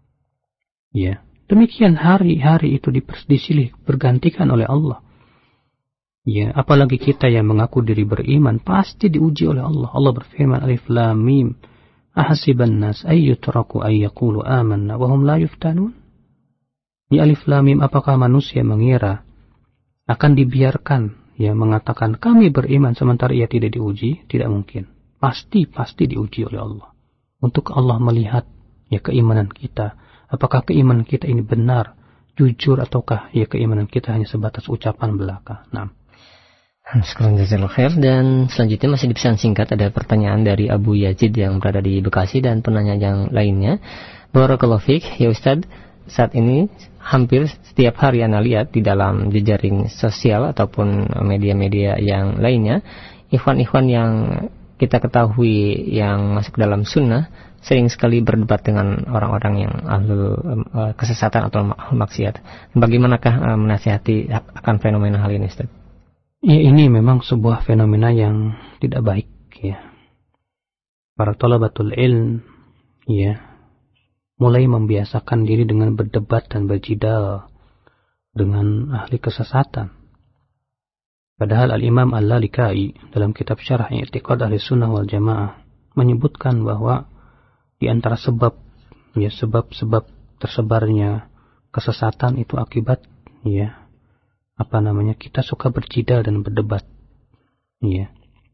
Ya, demikian hari-hari itu disilih bergantikan oleh Allah. Ya, apalagi kita yang mengaku diri beriman, pasti diuji oleh Allah. Allah berfirman, Alif Lam Mim, ahasiban nas ayyutraku ayyaqulu amanna wa hum la yuftanun. Ya Alif Lam Mim, apakah manusia mengira akan dibiarkan ya mengatakan kami beriman sementara ia tidak diuji? Tidak mungkin. Pasti pasti diuji oleh Allah. Untuk Allah melihat ya keimanan kita. Apakah keimanan kita ini benar, jujur, ataukah ya keimanan kita hanya sebatas ucapan belaka. Nah. Sekarang jazakallahu khair. Dan selanjutnya masih di pesan singkat ada pertanyaan dari Abu Yazid yang berada di Bekasi dan penanya yang lainnya. Barakallahu fiik, ya Ustaz. Saat ini hampir setiap hari Anda lihat di dalam jejaring sosial ataupun media-media yang lainnya, ikhwan-ikhwan yang kita ketahui yang masuk dalam sunnah sering sekali berdebat dengan orang-orang yang ahlu uh, kesesatan atau maksiat. Bagaimanakah uh, menasihati akan fenomena hal ini, Ustaz? Ya, ini memang sebuah fenomena yang tidak baik, ya. Para thalabatul ilm, ya, mulai membiasakan diri dengan berdebat dan berjidal dengan ahli kesesatan. Padahal Al-Imam Al-Lalikai dalam kitab Syarah I'tiqad Ahli Sunnah wal Jamaah menyebutkan bahwa di antara sebab ya sebab-sebab tersebarnya kesesatan itu akibat ya apa namanya kita suka berjidal dan berdebat. Ya.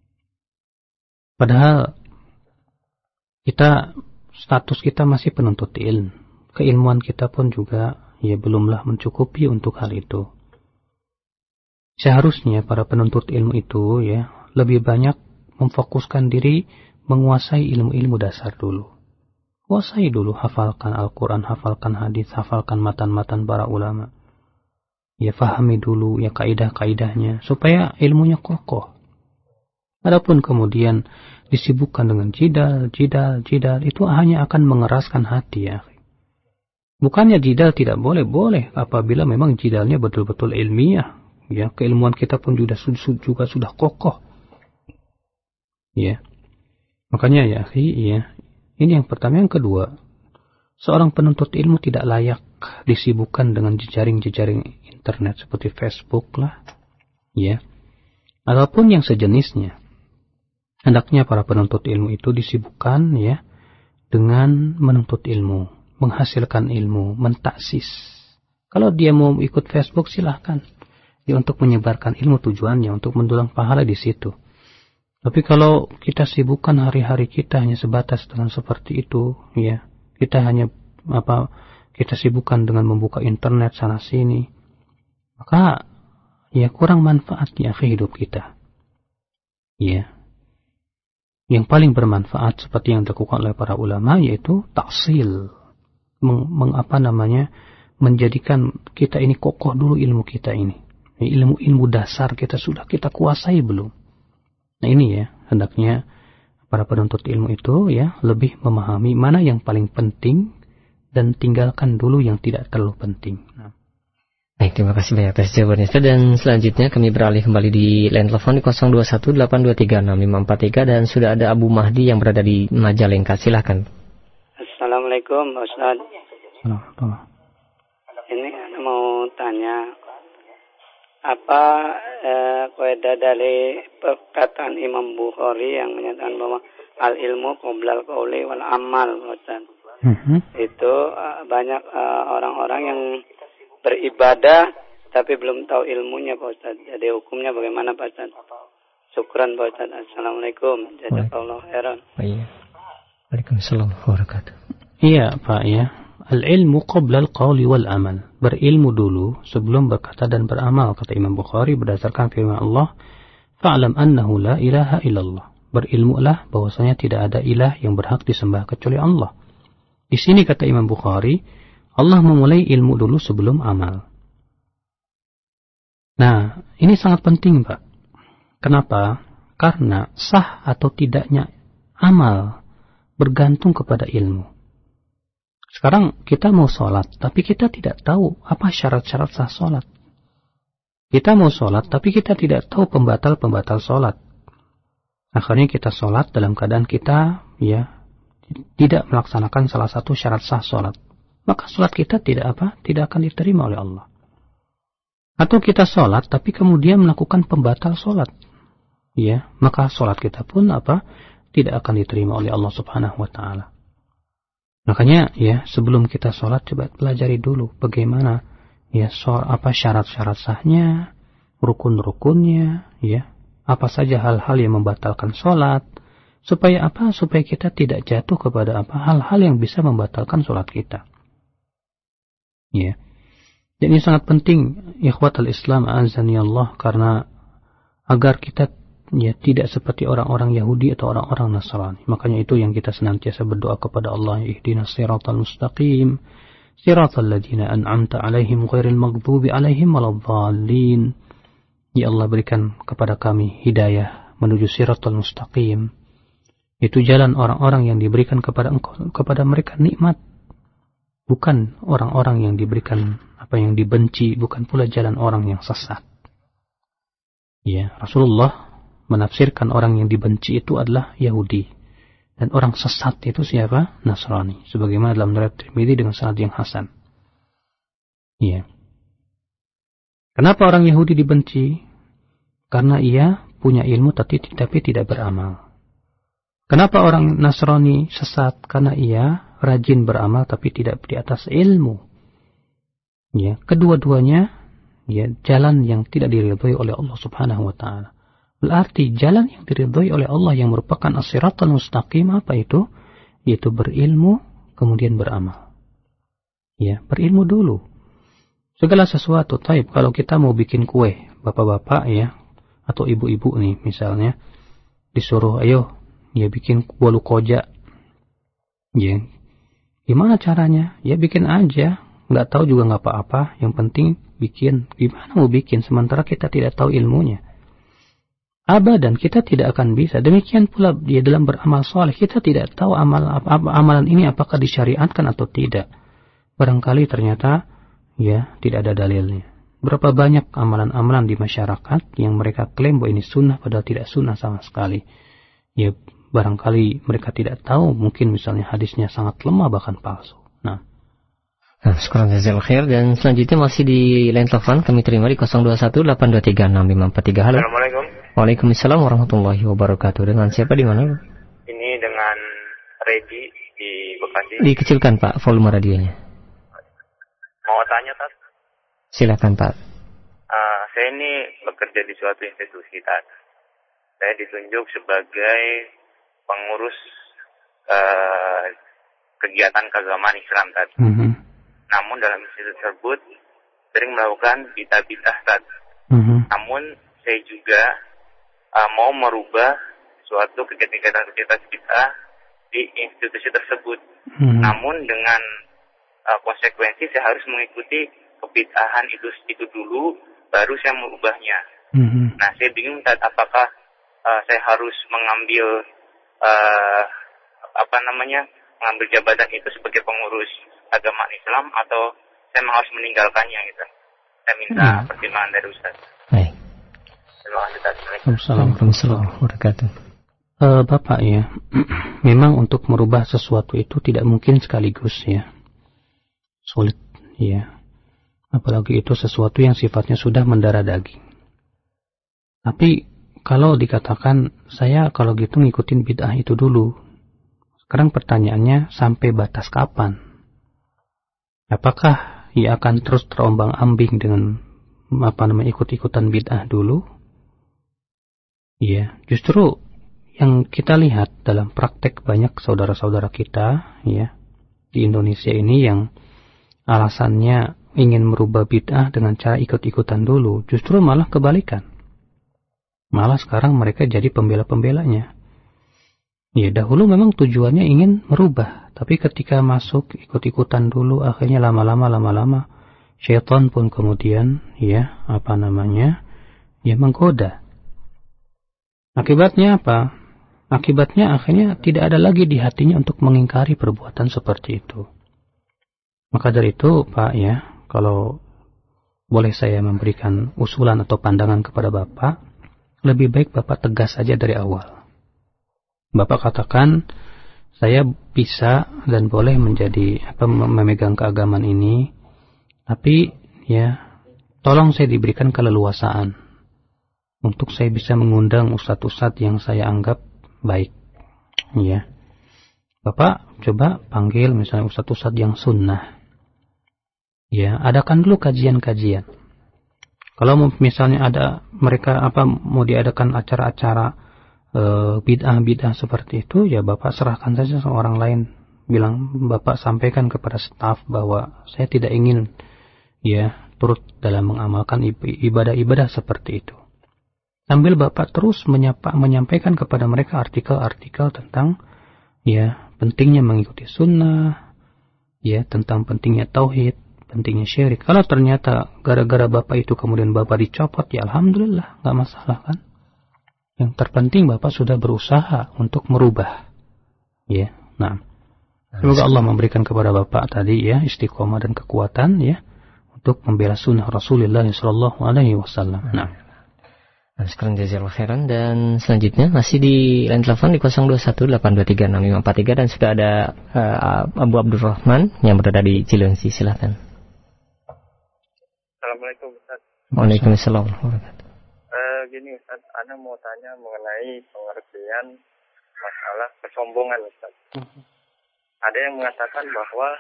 Padahal kita status kita masih penuntut ilmu. Keilmuan kita pun juga ya belumlah mencukupi untuk hal itu. Seharusnya para penuntut ilmu itu ya lebih banyak memfokuskan diri menguasai ilmu-ilmu dasar dulu. Kuasai dulu, hafalkan Al-Quran, hafalkan hadis, hafalkan matan-matan para ulama. Ya fahami dulu ya kaidah-kaidahnya supaya ilmunya kokoh. Adapun kemudian disibukkan dengan jidal, jidal, jidal, itu hanya akan mengeraskan hati ya. Bukannya jidal tidak boleh, boleh apabila memang jidalnya betul-betul ilmiah. Ya, keilmuan kita pun juga, juga sudah kokoh. Ya. Makanya ya, ya. Ini yang pertama. Yang kedua, seorang penuntut ilmu tidak layak disibukkan dengan jejaring-jejaring internet seperti Facebook lah. Ya. Ataupun yang sejenisnya. Hendaknya para penuntut ilmu itu disibukkan ya dengan menuntut ilmu, menghasilkan ilmu, mentaksis. Kalau dia mau ikut Facebook silahkan. Ya, untuk menyebarkan ilmu tujuannya untuk mendulang pahala di situ. Tapi kalau kita sibukkan hari-hari kita hanya sebatas dengan seperti itu, ya kita hanya apa kita sibukkan dengan membuka internet sana sini, maka ya kurang manfaat ya hidup kita. Ya, yang paling bermanfaat seperti yang dilakukan oleh para ulama yaitu taksil, meng, meng apa namanya menjadikan kita ini kokoh dulu ilmu kita ini. Ilmu-ilmu dasar kita sudah kita kuasai belum? Nah ini ya, hendaknya para penuntut ilmu itu ya lebih memahami mana yang paling penting dan tinggalkan dulu yang tidak terlalu penting. Nah. Baik, terima kasih banyak atas jawabannya. Dan selanjutnya kami beralih kembali di line telepon di nol dua satu delapan dua tiga enam lima empat tiga dan sudah ada Abu Mahdi yang berada di Majalengka. Silakan. Assalamualaikum, Ustaz. Assalamualaikum. Ini saya mau tanya. Apa eh, kaidah dari perkataan Imam Bukhari yang menyatakan bahwa al ilmu qoblal qauli wal amal, Ustaz. Mm-hmm. Itu uh, banyak uh, orang-orang yang beribadah tapi belum tahu ilmunya, Pak Ustaz. Jadi hukumnya bagaimana, Pak Ustaz? Syukran, Pak Ustaz. Assalamualaikum. Jazakallahu khairan. Iya. Waalaikumsalam warahmatullahi wabarakatuh. Iya, Pak ya. al-ilmu qabla al-qawli wal amal. Berilmu dulu sebelum berkata dan beramal, kata Imam Bukhari berdasarkan firman Allah, fa'lam annahu la ilaha illallah. Berilmulah bahwasanya tidak ada ilah yang berhak disembah kecuali Allah. Di sini kata Imam Bukhari, Allah memulai ilmu dulu sebelum amal. Nah, ini sangat penting, Pak. Kenapa? Karena sah atau tidaknya amal bergantung kepada ilmu. Sekarang kita mau sholat, tapi kita tidak tahu apa syarat-syarat sah sholat. Kita mau sholat, tapi kita tidak tahu pembatal-pembatal sholat. Akhirnya kita sholat dalam keadaan kita ya tidak melaksanakan salah satu syarat sah sholat. Maka sholat kita tidak apa? Tidak akan diterima oleh Allah. Atau kita sholat, tapi kemudian melakukan pembatal sholat. Ya, maka sholat kita pun apa? Tidak akan diterima oleh Allah Subhanahu wa Ta'ala. Makanya ya sebelum kita sholat coba pelajari dulu bagaimana ya soal apa syarat-syarat sahnya, rukun-rukunnya, ya apa saja hal-hal yang membatalkan sholat, supaya apa? Supaya kita tidak jatuh kepada apa hal-hal yang bisa membatalkan sholat kita. Ya, jadi ini sangat penting, ikhwatal Islam azani Allah, karena agar kita ya tidak seperti orang-orang Yahudi atau orang-orang Nasrani. Makanya itu yang kita senantiasa berdoa kepada Allah, ihdinas siratal mustaqim, siratal ladzina an'amta alaihim ghairil maghdubi alaihim waladdallin. Ya Allah, berikan kepada kami hidayah menuju siratal mustaqim. Itu jalan orang-orang yang diberikan kepada engkau, kepada mereka nikmat. Bukan orang-orang yang diberikan apa yang dibenci, bukan pula jalan orang yang sesat. Ya, Rasulullah menafsirkan orang yang dibenci itu adalah Yahudi, dan orang sesat itu siapa? Nasrani, sebagaimana dalam riwayat Tirmidzi dengan sanad yang hasan. Iya. Kenapa orang Yahudi dibenci? Karena ia punya ilmu tapi, tapi tidak beramal. Kenapa orang Nasrani sesat? Karena ia rajin beramal tapi tidak di atas ilmu. Ya, kedua-duanya ya jalan yang tidak diridhoi oleh Allah Subhanahu wa Ta'ala. Berarti jalan yang diridhoi oleh Allah yang merupakan as-siratal mustaqim apa itu? Yaitu berilmu kemudian beramal. Ya, berilmu dulu. Segala sesuatu, taib, kalau kita mau bikin kue, bapak-bapak ya, atau ibu-ibu nih misalnya, disuruh ayo ya bikin bolu koja. Ya. Gimana caranya? Ya bikin aja, nggak tahu juga nggak apa-apa, yang penting bikin. Gimana mau bikin sementara kita tidak tahu ilmunya? Abadan, kita tidak akan bisa. Demikian pula dia dalam beramal soleh, kita tidak tahu amal apa, apa amalan ini apakah disyariatkan atau tidak. Barangkali ternyata ya tidak ada dalilnya. Berapa banyak amalan-amalan di masyarakat yang mereka klaim bahwa ini sunnah padahal tidak sunnah sama sekali. Ya barangkali mereka tidak tahu, mungkin misalnya hadisnya sangat lemah bahkan palsu. Nah, Nah, sekarang jazakallahu khair, dan selanjutnya masih di line telepon kami terima di nol dua satu delapan dua tiga enam lima empat tiga. Halo. Assalamualaikum. Waalaikumsalam warahmatullahi wabarakatuh. Dengan siapa di mana? Ini dengan Redi di Bekasi. Dikecilkan Pak volume radionya. Mau tanya, Tat? Silakan Pak. Uh, saya ini bekerja di suatu institusi, Tat. Saya ditunjuk sebagai pengurus uh, kegiatan keagamaan Islam, Tat. Mm-hmm. Namun dalam institusi tersebut sering melakukan bid'ah-bid'ah, Tat. Mm-hmm. Namun saya juga uh, mau merubah suatu kegiatan-kegiatan kita di institusi tersebut. Mm-hmm. Namun dengan uh, konsekuensi saya harus mengikuti kebid'ahan itu itu dulu, baru saya merubahnya. Mm-hmm. Nah, saya bingung, Tat, apakah uh, saya harus mengambil uh, apa namanya mengambil jabatan itu sebagai pengurus agama Islam atau saya memang harus meninggalkannya gitu. Saya minta mm-hmm. pertimbangan dari Ustaz. Baik. Terima kasih, Ustaz. Assalamualaikum warahmatullahi wabarakatuh. Uh, Bapak ya, memang untuk merubah sesuatu itu tidak mungkin sekaligus ya. Sulit ya. Apalagi itu sesuatu yang sifatnya sudah mendarah daging. Tapi kalau dikatakan saya kalau gitu ngikutin bid'ah itu dulu. Sekarang pertanyaannya sampai batas kapan? Apakah ia akan terus terombang-ambing dengan apa namanya ikut-ikutan bid'ah dulu? Ya, justru yang kita lihat dalam praktek banyak saudara-saudara kita, ya, di Indonesia ini yang alasannya ingin merubah bid'ah dengan cara ikut-ikutan dulu, justru malah kebalikan. Malah sekarang mereka jadi pembela-pembelanya. Ya, dahulu memang tujuannya ingin merubah, tapi ketika masuk ikut-ikutan dulu, akhirnya lama-lama lama-lama syaitan pun kemudian ya apa namanya ya menggoda. Akibatnya apa? Akibatnya akhirnya tidak ada lagi di hatinya untuk mengingkari perbuatan seperti itu. Maka dari itu, Pak, ya, kalau boleh saya memberikan usulan atau pandangan kepada Bapak, lebih baik Bapak tegas saja dari awal. Bapak katakan, saya bisa dan boleh menjadi apa memegang keagamaan ini, tapi ya tolong saya diberikan keleluasaan untuk saya bisa mengundang ustadz-ustadz yang saya anggap baik. Ya, Bapak coba panggil misalnya ustadz-ustadz yang sunnah. Ya, adakan dulu kajian-kajian. Kalau misalnya ada mereka apa mau diadakan acara-acara bid'ah-bid'ah seperti itu, ya Bapak serahkan saja sama orang lain. Bilang, Bapak sampaikan kepada staf bahwa saya tidak ingin ya turut dalam mengamalkan ibadah-ibadah seperti itu. Sambil Bapak terus menyapa, menyampaikan kepada mereka artikel-artikel tentang ya pentingnya mengikuti sunnah, ya tentang pentingnya tauhid, pentingnya syirik. Kalau ternyata gara-gara Bapak itu kemudian Bapak dicopot, ya alhamdulillah, nggak masalah kan. Yang terpenting Bapak sudah berusaha untuk merubah. Ya, nah. Semoga Allah memberikan kepada Bapak tadi ya istiqomah dan kekuatan ya untuk membela sunnah Rasulullah shallallahu alaihi wasallam. Nah. Sekarang jazakallahu khairan, dan selanjutnya masih di line telepon di nol dua satu delapan dua tiga enam lima empat tiga dan sudah ada uh, Abu Abdurrahman yang berada di Cilengsi. Silakan. Assalamualaikum Ustaz. Waalaikumsalam. Uh, gini Ustaz, Ana mau tanya mengenai pengertian masalah kesombongan Ustaz. Uh-huh. Ada yang mengatakan bahwa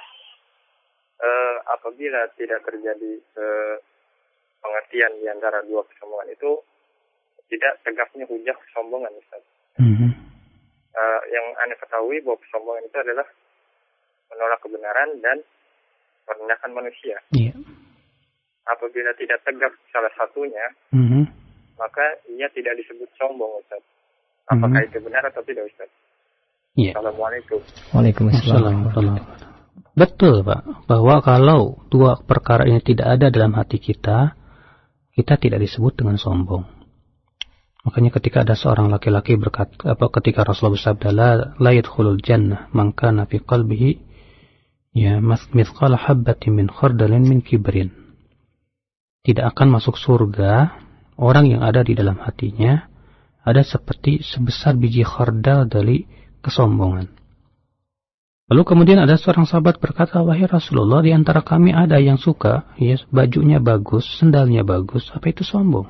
uh, apabila tidak terjadi uh, pengertian di antara dua kesombongan itu tidak tegaknya hujah kesombongan Ustaz. Uh-huh. Uh, yang Ana ketahui bahwa kesombongan itu adalah menolak kebenaran dan merendahkan manusia. Yeah. Apabila tidak tegak salah satunya, uh-huh. maka ia tidak disebut sombong, Ustaz. Apakah uh-huh. itu benar atau tidak, Ustaz? Yeah. Assalamualaikum. Waalaikumsalam. Betul, Pak, bahwa kalau dua perkara ini tidak ada dalam hati kita, kita tidak disebut dengan sombong. Makanya ketika ada seorang laki-laki berkata, apa ketika Rasulullah bersabda, la, la yadkhulul jannah man kana fi qalbihi ya mithqala habbatin min khardalin min kibrin. Tidak akan masuk surga orang yang ada di dalam hatinya ada seperti sebesar biji khardal dari kesombongan. Lalu kemudian ada seorang sahabat berkata, wahai Rasulullah, di antara kami ada yang suka, ya, bajunya bagus, sendalnya bagus, apa itu sombong?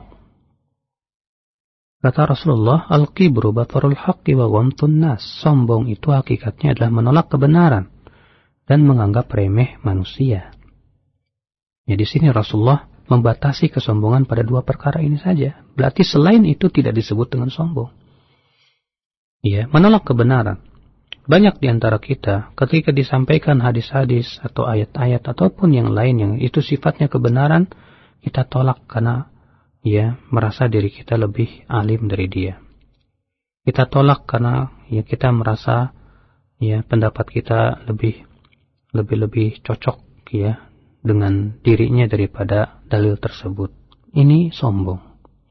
Kata Rasulullah, al-kibru batarul haqqi wa ghamtun nas. Sombong itu hakikatnya adalah menolak kebenaran dan menganggap remeh manusia. Ya, di sini Rasulullah membatasi kesombongan pada dua perkara ini saja. Berarti selain itu tidak disebut dengan sombong. Ya, menolak kebenaran. Banyak di antara kita ketika disampaikan hadis-hadis atau ayat-ayat ataupun yang lain yang itu sifatnya kebenaran, kita tolak karena ya merasa diri kita lebih alim dari dia. Kita tolak karena ya kita merasa ya pendapat kita lebih lebih lebih cocok ya dengan dirinya daripada dalil tersebut. Ini sombong.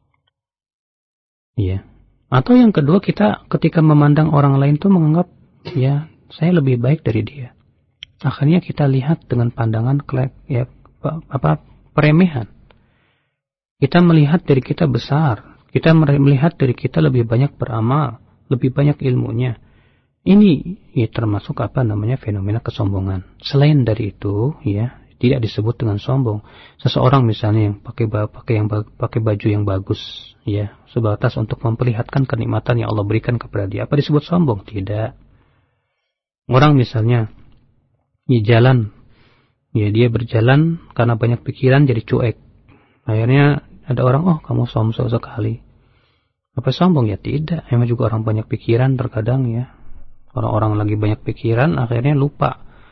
Ya. Atau yang kedua, kita ketika memandang orang lain itu menganggap ya saya lebih baik dari dia. Akhirnya kita lihat dengan pandangan ya apa peremehan. Kita melihat diri kita besar, kita melihat diri kita lebih banyak beramal, lebih banyak ilmunya. Ini ya termasuk apa namanya fenomena kesombongan. Selain dari itu, ya tidak disebut dengan sombong. Seseorang misalnya yang pakai pakai yang pakai baju yang bagus, ya sebatas untuk memperlihatkan kenikmatan yang Allah berikan kepada dia, apa disebut sombong? Tidak. Orang misalnya di jalan, ya dia berjalan karena banyak pikiran jadi cuek. Akhirnya ada orang, oh kamu sombong sekali. Apa sombong? Ya tidak. Emang juga orang banyak pikiran terkadang ya. Orang-orang lagi banyak pikiran akhirnya lupa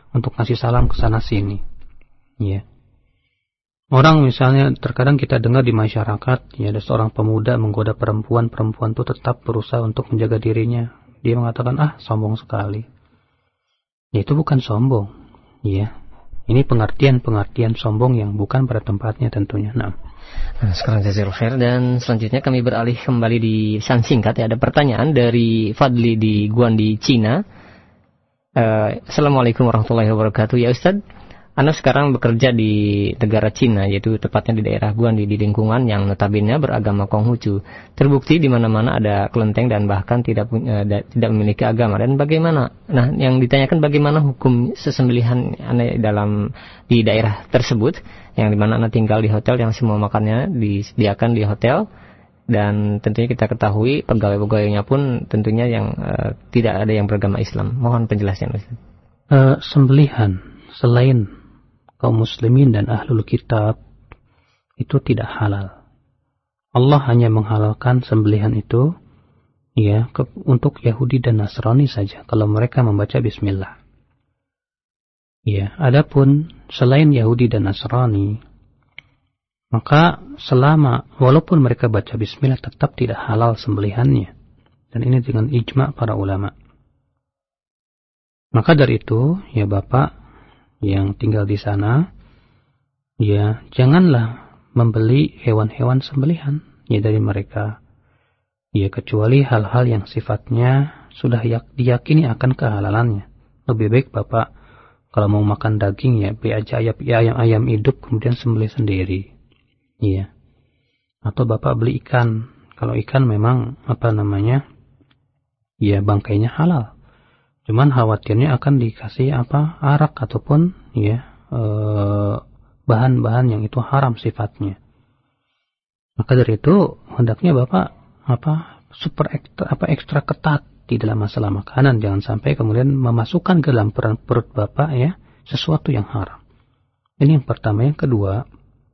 untuk ngasih salam ke sana sini. Ya. Orang misalnya terkadang kita dengar di masyarakat, ya ada seorang pemuda menggoda perempuan, perempuan itu tetap berusaha untuk menjaga dirinya. Dia mengatakan, ah sombong sekali. Ya, itu bukan sombong. Ya. Ini pengertian-pengertian sombong yang bukan pada tempatnya tentunya. Nah. Nah, sekarang jazakallahu khair, dan selanjutnya kami beralih kembali di pesan singkat. Ya, ada pertanyaan dari Fadli di Guangdi, Cina. Uh, Assalamualaikum warahmatullahi wabarakatuh. Ya Ustaz, Anda sekarang bekerja di negara Cina, yaitu tepatnya di daerah Guangdi, di lingkungan yang notabene beragama Konghucu. Terbukti di mana-mana ada kelenteng dan bahkan tidak punya, da, tidak memiliki agama. Dan bagaimana? Nah, yang ditanyakan bagaimana hukum sesembelihan Anda dalam di daerah tersebut, yang dimana Anda tinggal di hotel yang semua makannya disediakan di hotel, dan tentunya kita ketahui pegawai-pegawainya pun tentunya yang uh, tidak ada yang beragama Islam. Mohon penjelasan Ustaz. Uh, sembelihan selain kaum muslimin dan ahlul kitab itu tidak halal. Allah hanya menghalalkan sembelihan itu ya ke, untuk Yahudi dan Nasrani saja kalau mereka membaca bismillah. Ya, adapun selain Yahudi dan Nasrani, maka selama walaupun mereka baca bismillah tetap tidak halal sembelihannya. Dan ini dengan ijma para ulama. Maka dari itu, ya Bapak yang tinggal di sana, ya janganlah membeli hewan-hewan sembelihan ya dari mereka, ya kecuali hal-hal yang sifatnya sudah diyakini akan kehalalannya. Lebih baik Bapak kalau mau makan daging ya beli aja ayam-ayam hidup kemudian sembelih sendiri, ya. Atau Bapak beli ikan, kalau ikan memang apa namanya, ya bangkainya halal. Cuman khawatirnya akan dikasih apa arak ataupun ya eh, bahan-bahan yang itu haram sifatnya. Maka dari itu hendaknya Bapak apa super ekstra, apa ekstra ketat di dalam masalah makanan, jangan sampai kemudian memasukkan ke dalam perut Bapak ya sesuatu yang haram. Ini yang pertama. Yang kedua,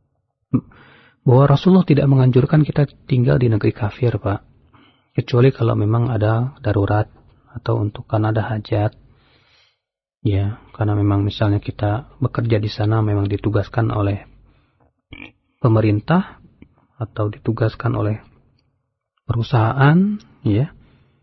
bahwa Rasulullah tidak menganjurkan kita tinggal di negeri kafir, Pak, kecuali kalau memang ada darurat atau untuk karena ada hajat, ya, karena memang misalnya kita bekerja di sana memang ditugaskan oleh pemerintah atau ditugaskan oleh perusahaan, ya,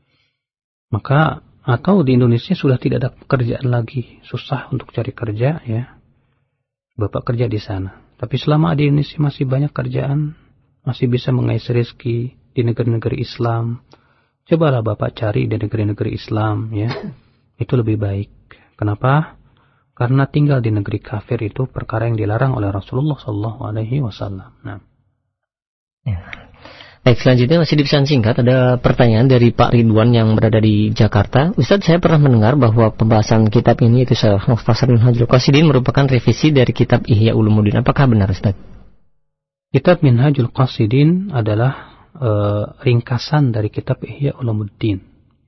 maka atau di Indonesia sudah tidak ada pekerjaan lagi, susah untuk cari kerja, ya, Bapak kerja di sana. Tapi selama di Indonesia masih banyak kerjaan, masih bisa mengais rezeki di negeri-negeri Islam, cobalah Bapak cari di negeri-negeri Islam, ya. Itu lebih baik. Kenapa? Karena tinggal di negeri kafir itu perkara yang dilarang oleh Rasulullah Shallallahu Alaihi Wasallam. Nah. Ya. Baik, selanjutnya masih di pesan singkat ada pertanyaan dari Pak Ridwan yang berada di Jakarta. Ustaz, saya pernah mendengar bahwa pembahasan kitab ini itu Syarah Mukhtasar Minhajul Qasidin merupakan revisi dari kitab Ihya Ulumuddin. Apakah benar, Ustaz? Kitab Minhajul Qasidin adalah Uh, ringkasan dari kitab Ihya Ulumuddin.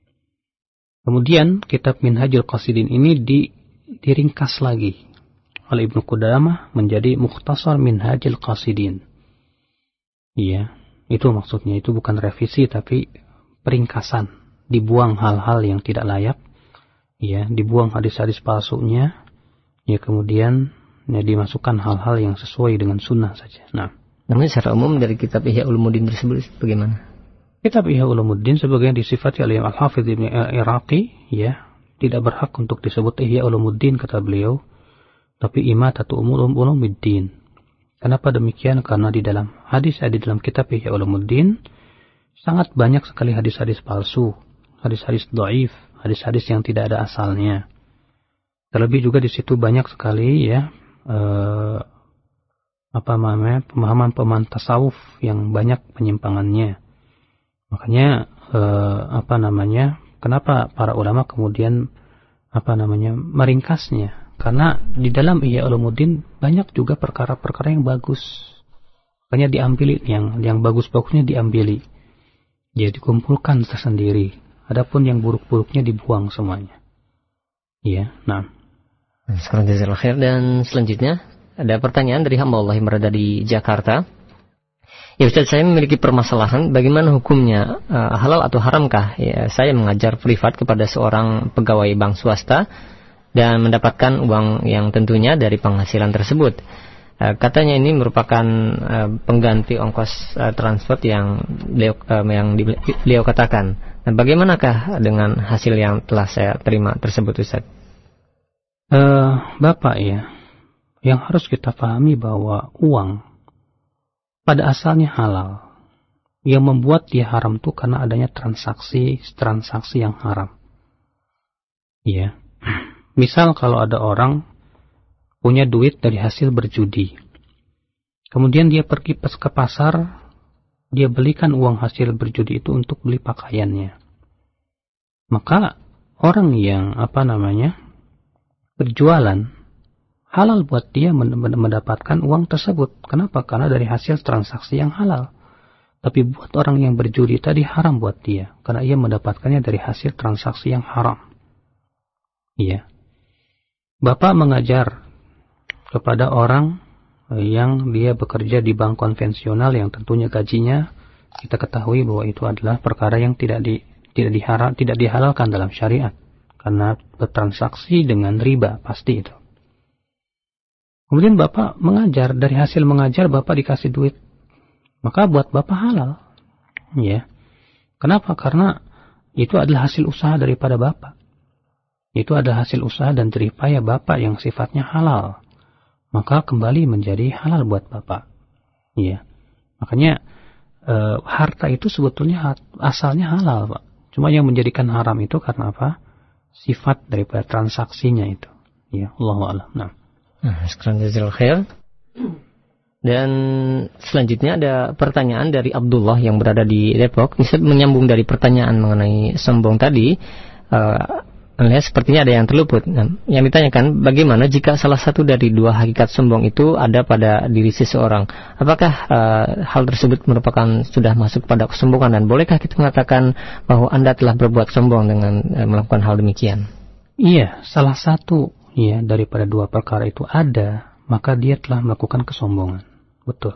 Kemudian kitab Minhajul Qasidin ini di, diringkas lagi oleh Ibnu Qudamah menjadi Mukhtasar Minhajul Qasidin. Iya, itu maksudnya, itu bukan revisi tapi peringkasan. Dibuang hal-hal yang tidak layak, ya, dibuang hadis-hadis palsunya, ya, kemudian ya, dimasukkan hal-hal yang sesuai dengan sunnah saja. Nah, namun secara umum dari kitab Ihya Ulumuddin tersebut bagaimana? Kitab Ihya Ulumuddin sebagaimana disifati oleh Al-Hafidz Ibnu Iraqi, ya, tidak berhak untuk disebut Ihya Ulumuddin kata beliau, tapi Imatatu Ulumuddin. Kenapa demikian? Karena di dalam hadis di dalam kitab Ihya Ulumuddin sangat banyak sekali hadis-hadis palsu, hadis-hadis dhaif, hadis-hadis yang tidak ada asalnya. Terlebih juga di situ banyak sekali ya eh, apa namanya pemahaman-pemahaman tasawuf yang banyak penyimpangannya. Makanya eh, apa namanya kenapa para ulama kemudian apa namanya meringkasnya? Karena di dalam Ihya Ulumuddin banyak juga perkara-perkara yang bagus. Makanya diambil yang yang bagus-bagusnya diambil. Dia dikumpulkan tersendiri. Adapun yang buruk-buruknya dibuang semuanya. Iya, nah. Sekarang jazakallahu khair, dan selanjutnya ada pertanyaan dari hamba Allah yang berada di Jakarta. Ya Ustaz, saya memiliki permasalahan bagaimana hukumnya, uh, halal atau haramkah ya, saya mengajar privat kepada seorang pegawai bank swasta dan mendapatkan uang yang tentunya dari penghasilan tersebut. Uh, katanya ini merupakan uh, pengganti ongkos uh, transport yang beliau, uh, yang di, beliau katakan. Nah, bagaimanakah dengan hasil yang telah saya terima tersebut, Ustaz? Uh, Bapak ya, yang harus kita pahami bahwa uang pada asalnya halal. Yang membuat dia haram itu karena adanya transaksi transaksi yang haram. Ya. Misal kalau ada orang punya duit dari hasil berjudi. Kemudian dia pergi ke pasar, dia belikan uang hasil berjudi itu untuk beli pakaiannya. Maka orang yang apa namanya berjualan, halal buat dia mendapatkan uang tersebut. Kenapa? Karena dari hasil transaksi yang halal. Tapi buat orang yang berjudi tadi haram buat dia, karena ia mendapatkannya dari hasil transaksi yang haram. Iya. Bapak mengajar kepada orang yang dia bekerja di bank konvensional yang tentunya gajinya kita ketahui bahwa itu adalah perkara yang tidak di tidak diharam, tidak dihalalkan dalam syariat karena bertransaksi dengan riba pasti itu. Kemudian Bapak mengajar, dari hasil mengajar Bapak dikasih duit, maka buat Bapak halal. Ya. Kenapa? Karena itu adalah hasil usaha daripada Bapak. Itu adalah hasil usaha dan jeripaya Bapak yang sifatnya halal. Maka kembali menjadi halal buat Bapak. Ya. Makanya e, harta itu sebetulnya asalnya halal, Pak. Cuma yang menjadikan haram itu karena apa? Sifat daripada transaksinya itu. Ya, Allahu a'lam. Nah. Nah, sekarang jazakallahu khair. Dan selanjutnya ada pertanyaan dari Abdullah yang berada di Depok. Bisa menyambung dari pertanyaan mengenai sombong tadi. Uh, Lihat sepertinya ada yang terluput. Nah, yang ditanyakan, bagaimana jika salah satu dari dua hakikat sombong itu ada pada diri seseorang? Apakah uh, hal tersebut merupakan sudah masuk pada kesombongan, dan bolehkah kita mengatakan bahwa Anda telah berbuat sombong dengan uh, melakukan hal demikian? Iya, salah satu ya daripada dua perkara itu ada, maka dia telah melakukan kesombongan. Betul.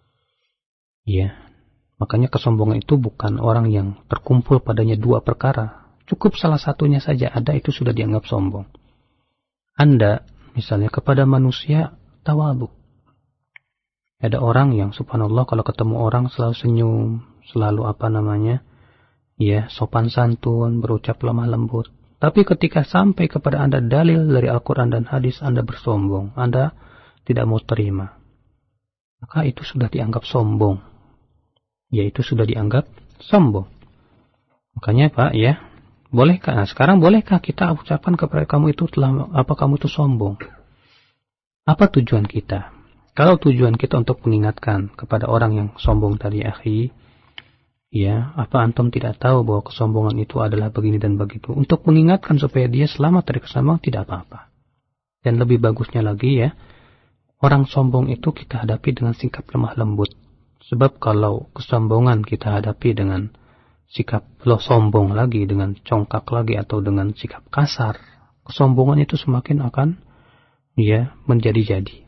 Iya. Makanya kesombongan itu bukan orang yang terkumpul padanya dua perkara. Cukup salah satunya saja ada, itu sudah dianggap sombong. Anda misalnya kepada manusia tawadhu. Ada orang yang subhanallah kalau ketemu orang selalu senyum, selalu apa namanya? Ya, sopan santun, berucap lemah lembut. Tapi ketika sampai kepada Anda dalil dari Al-Qur'an dan hadis, Anda bersombong. Anda tidak mau terima. Maka itu sudah dianggap sombong. Ya, itu sudah dianggap sombong. Makanya Pak ya, bolehkah, nah sekarang bolehkah kita ucapkan kepada kamu itu telah, apa kamu itu sombong? Apa tujuan kita? Kalau tujuan kita untuk mengingatkan kepada orang yang sombong tadi, akhi, ya, apa antum tidak tahu bahwa kesombongan itu adalah begini dan begitu? Untuk mengingatkan supaya dia selamat dari kesombongan, tidak apa-apa. Dan lebih bagusnya lagi ya, orang sombong itu kita hadapi dengan sikap lemah lembut. Sebab kalau kesombongan kita hadapi dengan sikap lo sombong lagi, dengan congkak lagi, atau dengan sikap kasar, kesombongan itu semakin akan ya menjadi-jadi.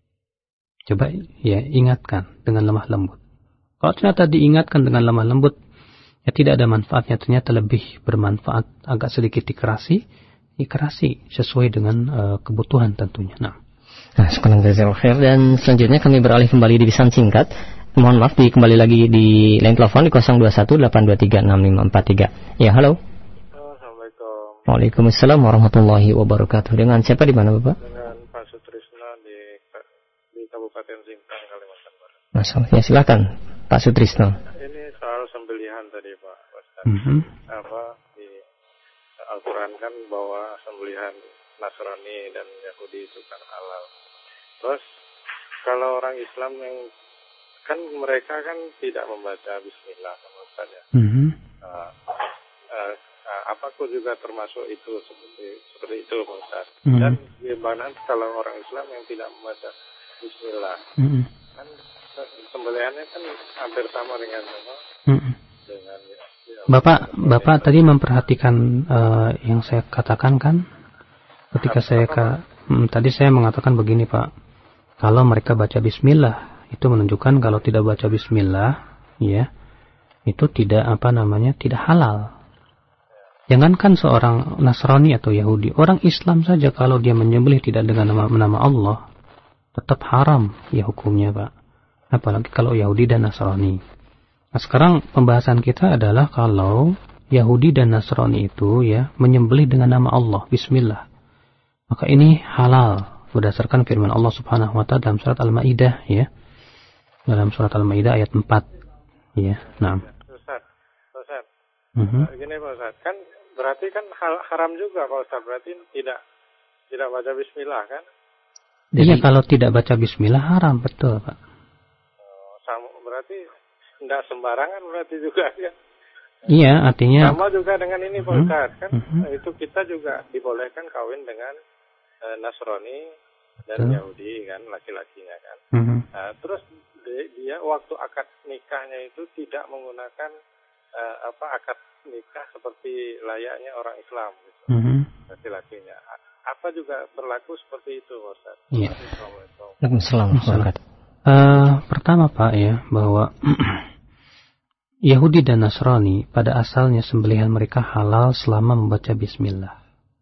Coba ya ingatkan dengan lemah lembut. Kalau ternyata diingatkan dengan lemah lembut, ya tidak ada manfaatnya, ternyata lebih bermanfaat agak sedikit dikerasi, dikerasi sesuai dengan uh, kebutuhan tentunya. Nah, nah sekarang dan selanjutnya kami beralih kembali di pesan singkat. Mohon maaf, di kembali lagi di line telepon di nol dua satu delapan dua tiga enam lima empat tiga. Ya, halo. Assalamualaikum. Waalaikumsalam warahmatullahi wabarakatuh. Dengan siapa di mana, Bapak? Dengan Pak Sutrisno di di Kabupaten Singkang, Kalimantan Barat. Masalah. Ya, silakan Pak Sutrisno. Ini soal sembelihan tadi, Pak Ustaz. Mm-hmm. Apa di Al-Qur'an kan bahwa sembelihan Nasrani dan Yahudi itu kan halal. Terus kalau orang Islam yang kan mereka kan tidak membaca Bismillah, Ustaz ya. Mm-hmm. Uh, uh, uh, apakah juga termasuk itu seperti seperti itu, Ustaz? Mm-hmm. Dan gimana kalau orang Islam yang tidak membaca Bismillah? Mm-hmm. Kan sembelihannya kan hampir sama dengan apa? Mm-hmm. Dengan ya, Bapak, Bapak tadi memperhatikan uh, yang saya katakan kan? Ketika apa, saya ka, hmm, tadi saya mengatakan begini, Pak. Kalau mereka baca Bismillah, itu menunjukkan kalau tidak baca Bismillah, ya, itu tidak apa namanya, tidak halal. Jangankan seorang Nasrani atau Yahudi, orang Islam saja kalau dia menyembelih tidak dengan nama, nama Allah, tetap haram ya hukumnya, Pak. Apalagi kalau Yahudi dan Nasrani. Nah, sekarang pembahasan kita adalah kalau Yahudi dan Nasrani itu ya menyembelih dengan nama Allah, Bismillah, maka ini halal berdasarkan firman Allah Subhanahu wa taala dalam surat Al-Maidah ya. Dalam surat Al-Maidah ayat empat ya. Nah. Ustaz, Ustaz. Uh-huh. Gini Pak Ustaz, kan berarti kan hal haram juga Pak Ustaz, berarti tidak tidak baca bismillah kan? Iya, kalau tidak baca bismillah haram, betul, Pak. Oh, sama, berarti tidak sembarangan berarti juga kan? Iya, artinya sama juga dengan ini Pak uh-huh. Ustaz, kan uh-huh. itu kita juga dibolehkan kawin dengan uh, Nasrani dan uh-huh. Yahudi kan, laki-lakinya kan. Uh-huh. Nah, terus dia waktu akad nikahnya itu tidak menggunakan uh, apa akad nikah seperti layaknya orang Islam gitu. Mm-hmm. Laki-lakinya. Apa juga berlaku seperti itu, Ustaz? Iya. Assalamualaikum. Uh, pertama Pak ya, bahwa Yahudi dan Nasrani pada asalnya sembelihan mereka halal selama membaca bismillah.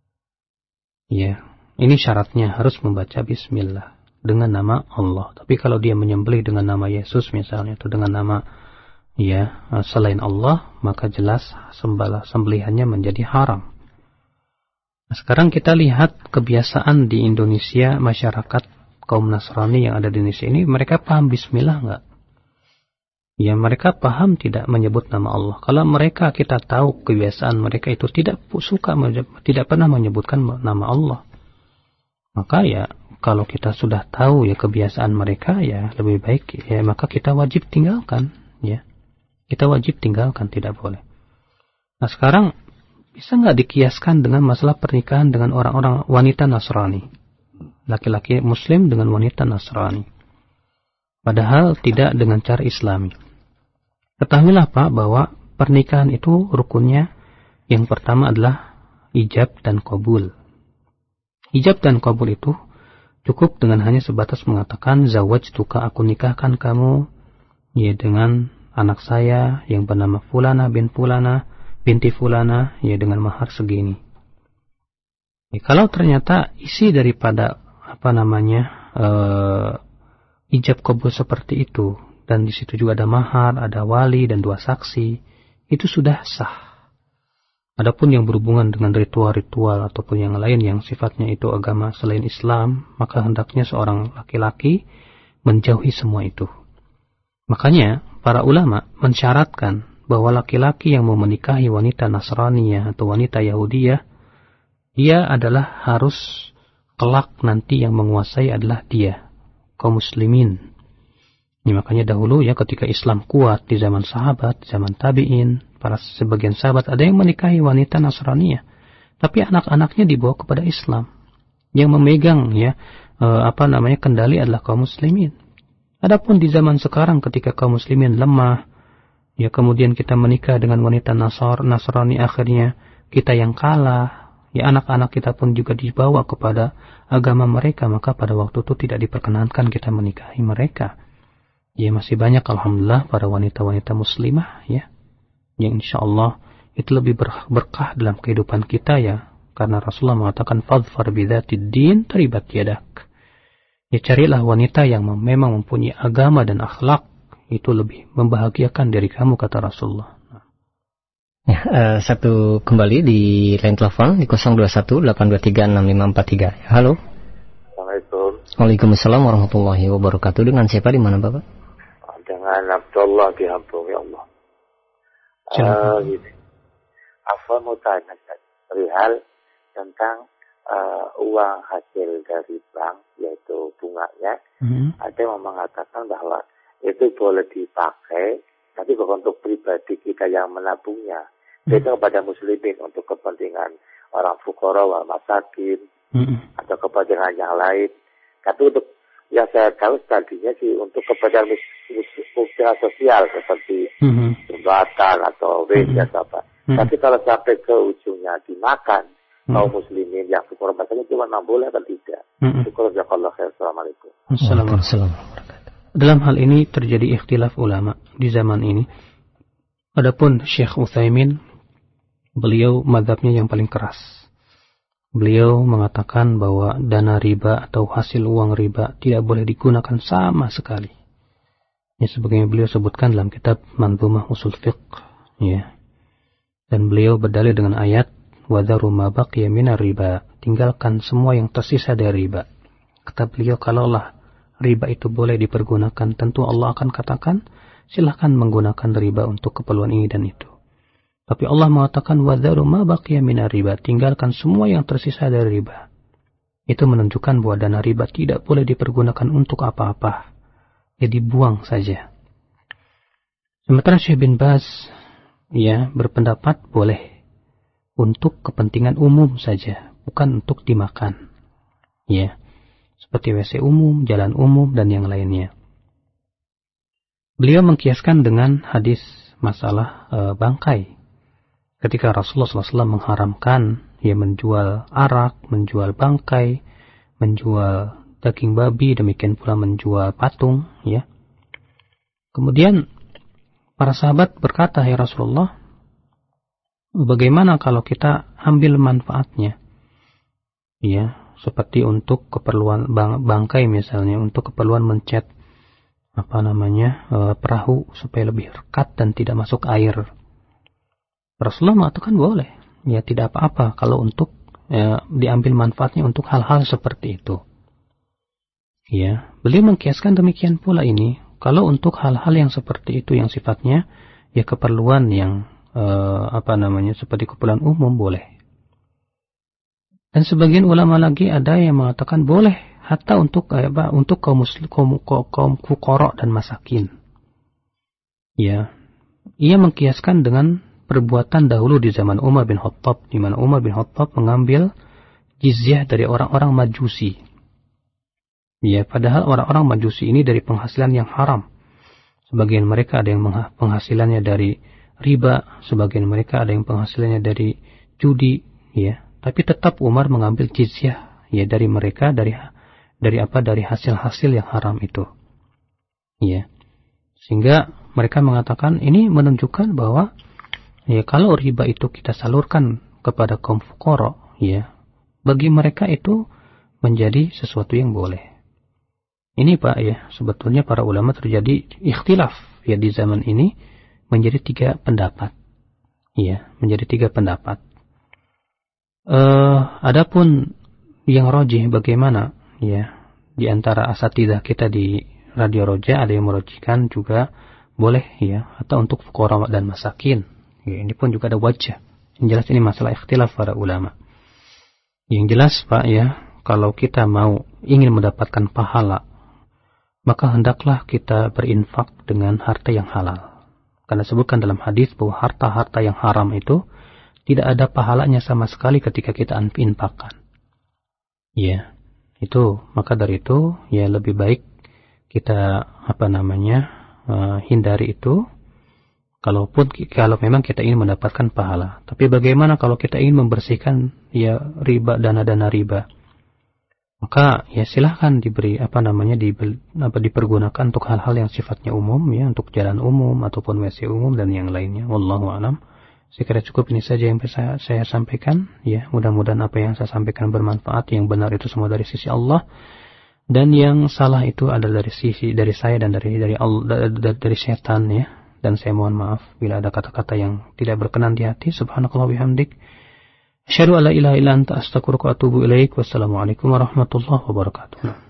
Ya, ini syaratnya harus membaca bismillah dengan nama Allah. Tapi kalau dia menyembelih dengan nama Yesus misalnya, atau dengan nama ya selain Allah, maka jelas sembala sembelihannya menjadi haram. Nah, sekarang kita lihat kebiasaan di Indonesia, masyarakat kaum Nasrani yang ada di Indonesia ini, mereka paham bismillah enggak? Ya, mereka paham tidak menyebut nama Allah. Kalau mereka, kita tahu kebiasaan mereka itu tidak suka, tidak pernah menyebutkan nama Allah, maka ya kalau kita sudah tahu ya kebiasaan mereka, ya lebih baik ya maka kita wajib tinggalkan ya. Kita wajib tinggalkan, tidak boleh. Nah, sekarang bisa nggak dikiaskan dengan masalah pernikahan dengan orang-orang wanita Nasrani? Laki-laki Muslim dengan wanita Nasrani. Padahal tidak dengan cara Islami. Ketahuilah Pak bahwa pernikahan itu rukunnya yang pertama adalah ijab dan qabul. Ijab dan qabul itu cukup dengan hanya sebatas mengatakan zawajtuka, aku nikahkan kamu ya dengan anak saya yang bernama Fulana bin Fulana binti Fulana ya dengan mahar segini. Ya, kalau ternyata isi daripada apa namanya uh, ijab qabul seperti itu, dan di situ juga ada mahar, ada wali dan dua saksi, itu sudah sah. Adapun yang berhubungan dengan ritual-ritual ataupun yang lain yang sifatnya itu agama selain Islam, maka hendaknya seorang laki-laki menjauhi semua itu. Makanya para ulama mensyaratkan bahwa laki-laki yang mau menikahi wanita Nasraniyah atau wanita Yahudiyah, dia adalah harus kelak nanti yang menguasai adalah dia, kaum muslimin. Ini makanya dahulu ya ketika Islam kuat di zaman sahabat, zaman tabi'in, para sebagian sahabat ada yang menikahi wanita Nasraniyah, tapi anak-anaknya dibawa kepada Islam. Yang memegang ya e, apa namanya kendali adalah kaum muslimin. Adapun di zaman sekarang ketika kaum muslimin lemah, ya kemudian kita menikah dengan wanita Nasr, Nasrani, akhirnya kita yang kalah, ya anak-anak kita pun juga dibawa kepada agama mereka, maka pada waktu itu tidak diperkenankan kita menikahi mereka. Ya masih banyak alhamdulillah para wanita-wanita muslimah ya, yang insya Allah itu lebih berkah dalam kehidupan kita ya, karena Rasulullah mengatakan fadfar bidzatid din taribat yadak. Ya carilah wanita yang memang mempunyai agama dan akhlak, itu lebih membahagiakan dari kamu, kata Rasulullah. Ya, uh, satu kembali di line telepon di nol dua satu delapan dua tiga enam lima empat tiga. Halo. Assalamualaikum. Waalaikumsalam warahmatullahi wabarakatuh. Dengan siapa, di mana Bapak? Dengan Abdullah di Hampung, ya Allah. Uh, gitu. Apa mau tanya perihal tentang uh, uang hasil dari bank, yaitu bunganya. Mm-hmm. Ada yang mengatakan bahwa itu boleh dipakai, tapi untuk pribadi kita yang menabungnya, mm-hmm. itu kepada muslimin untuk kepentingan orang fukara wal masakin, mm-hmm. atau kepentingan yang lain. Tapi untuk yang saya tahu tadinya sih untuk kepentingan usaha sosial seperti jembatan mm-hmm. atau W C atau apa. Mm-hmm. Tapi kalau sampai ke ujungnya dimakan mm-hmm. kaum muslimin yang fukara masakin, itu mana boleh atau tidak? Mm-hmm. Syukur jazakallahu khair. Assalamualaikum. Assalamualaikum. Dalam hal ini terjadi ikhtilaf ulama di zaman ini. Adapun Syekh Utsaimin beliau mazhabnya yang paling keras. Beliau mengatakan bahwa dana riba atau hasil uang riba tidak boleh digunakan sama sekali. Ya, sebagaimana beliau sebutkan dalam kitab Manzumah Usul Fiqh. Ya. Dan beliau berdalil dengan ayat وَذَرُوا مَا بَقِيَ مِنَ الرِّبَا. Tinggalkan semua yang tersisa dari riba. Kata beliau, kalaulah riba itu boleh dipergunakan, tentu Allah akan katakan, silahkan menggunakan riba untuk keperluan ini dan itu. Tapi Allah mengatakan وَذَرُوا مَا بَقِيَ مِنَ الرِّبَا. Tinggalkan semua yang tersisa dari riba. Itu menunjukkan bahwa dana riba tidak boleh dipergunakan untuk apa-apa. Ya, dibuang saja. Sementara Syekh bin Baz ya berpendapat boleh untuk kepentingan umum saja, bukan untuk dimakan. Ya, seperti W C umum, jalan umum dan yang lainnya. Beliau mengkiaskan dengan hadis masalah e, bangkai. Ketika Rasulullah shallallahu alaihi wasallam mengharamkan ya menjual arak, menjual bangkai, menjual daging babi, demikian pula menjual patung, ya. Kemudian para sahabat berkata, ya Rasulullah, bagaimana kalau kita ambil manfaatnya? Ya, seperti untuk keperluan bang, bangkai misalnya, untuk keperluan mencat apa namanya e, perahu supaya lebih rekat dan tidak masuk air. Rasulullah mengatakan boleh, ya tidak apa-apa kalau untuk ya, diambil manfaatnya untuk hal-hal seperti itu. Ya, beliau mengkiaskan demikian pula ini. Kalau untuk hal-hal yang seperti itu yang sifatnya ya keperluan yang eh, apa namanya seperti keperluan umum boleh. Dan sebagian ulama lagi ada yang mengatakan boleh hatta untuk eh, apa untuk kaum muslim kaum kaum fuqara dan masakin. Ya, ia mengkiaskan dengan perbuatan dahulu di zaman Umar bin Khattab, di mana Umar bin Khattab mengambil jizyah dari orang-orang Majusi. Ya, padahal orang-orang Majusi ini dari penghasilan yang haram. Sebagian mereka ada yang penghasilannya dari riba, sebagian mereka ada yang penghasilannya dari judi, ya. Tapi tetap Umar mengambil jizyah ya dari mereka dari dari apa? Dari hasil-hasil yang haram itu. Ya. Sehingga mereka mengatakan ini menunjukkan bahwa ya kalau riba itu kita salurkan kepada kaum fuqara, ya, bagi mereka itu menjadi sesuatu yang boleh. Ini Pak ya, sebetulnya para ulama terjadi ikhtilaf ya di zaman ini menjadi tiga pendapat. Ya, menjadi tiga pendapat. Uh, adapun yang rajih bagaimana ya di antara asatidzah kita di Radio Roja ada yang merujihkan juga boleh ya atau untuk fuqara dan masakin. Ya, ini pun juga ada wajah. Yang jelas ini masalah ikhtilaf para ulama. Yang jelas Pak ya, kalau kita mau ingin mendapatkan pahala, maka hendaklah kita berinfak dengan harta yang halal. Karena sebutkan dalam hadis bahwa harta-harta yang haram itu tidak ada pahalanya sama sekali ketika kita infakkan. Ya, itu maka dari itu ya lebih baik kita apa namanya uh, hindari itu. Kalaupun kalau memang kita ingin mendapatkan pahala. Tapi bagaimana kalau kita ingin membersihkan ya riba, dana-dana riba? Maka ya silahkan diberi apa namanya di, apa, dipergunakan untuk hal-hal yang sifatnya umum ya, untuk jalan umum ataupun W C umum dan yang lainnya. Wallahu a'lam. Sekira cukup ini saja yang bisa saya sampaikan ya. Mudah-mudahan apa yang saya sampaikan bermanfaat. Yang benar itu semua dari sisi Allah dan yang salah itu adalah dari sisi dari saya dan dari dari Allah, dari, dari setan ya. Dan saya mohon maaf bila ada kata-kata yang tidak berkenan di hati. Subhanakallah bihamdik. Asyhadu an la ilaha illa anta astaghfiruka wa atubu ilaik. Wassalamualaikum warahmatullahi wabarakatuh.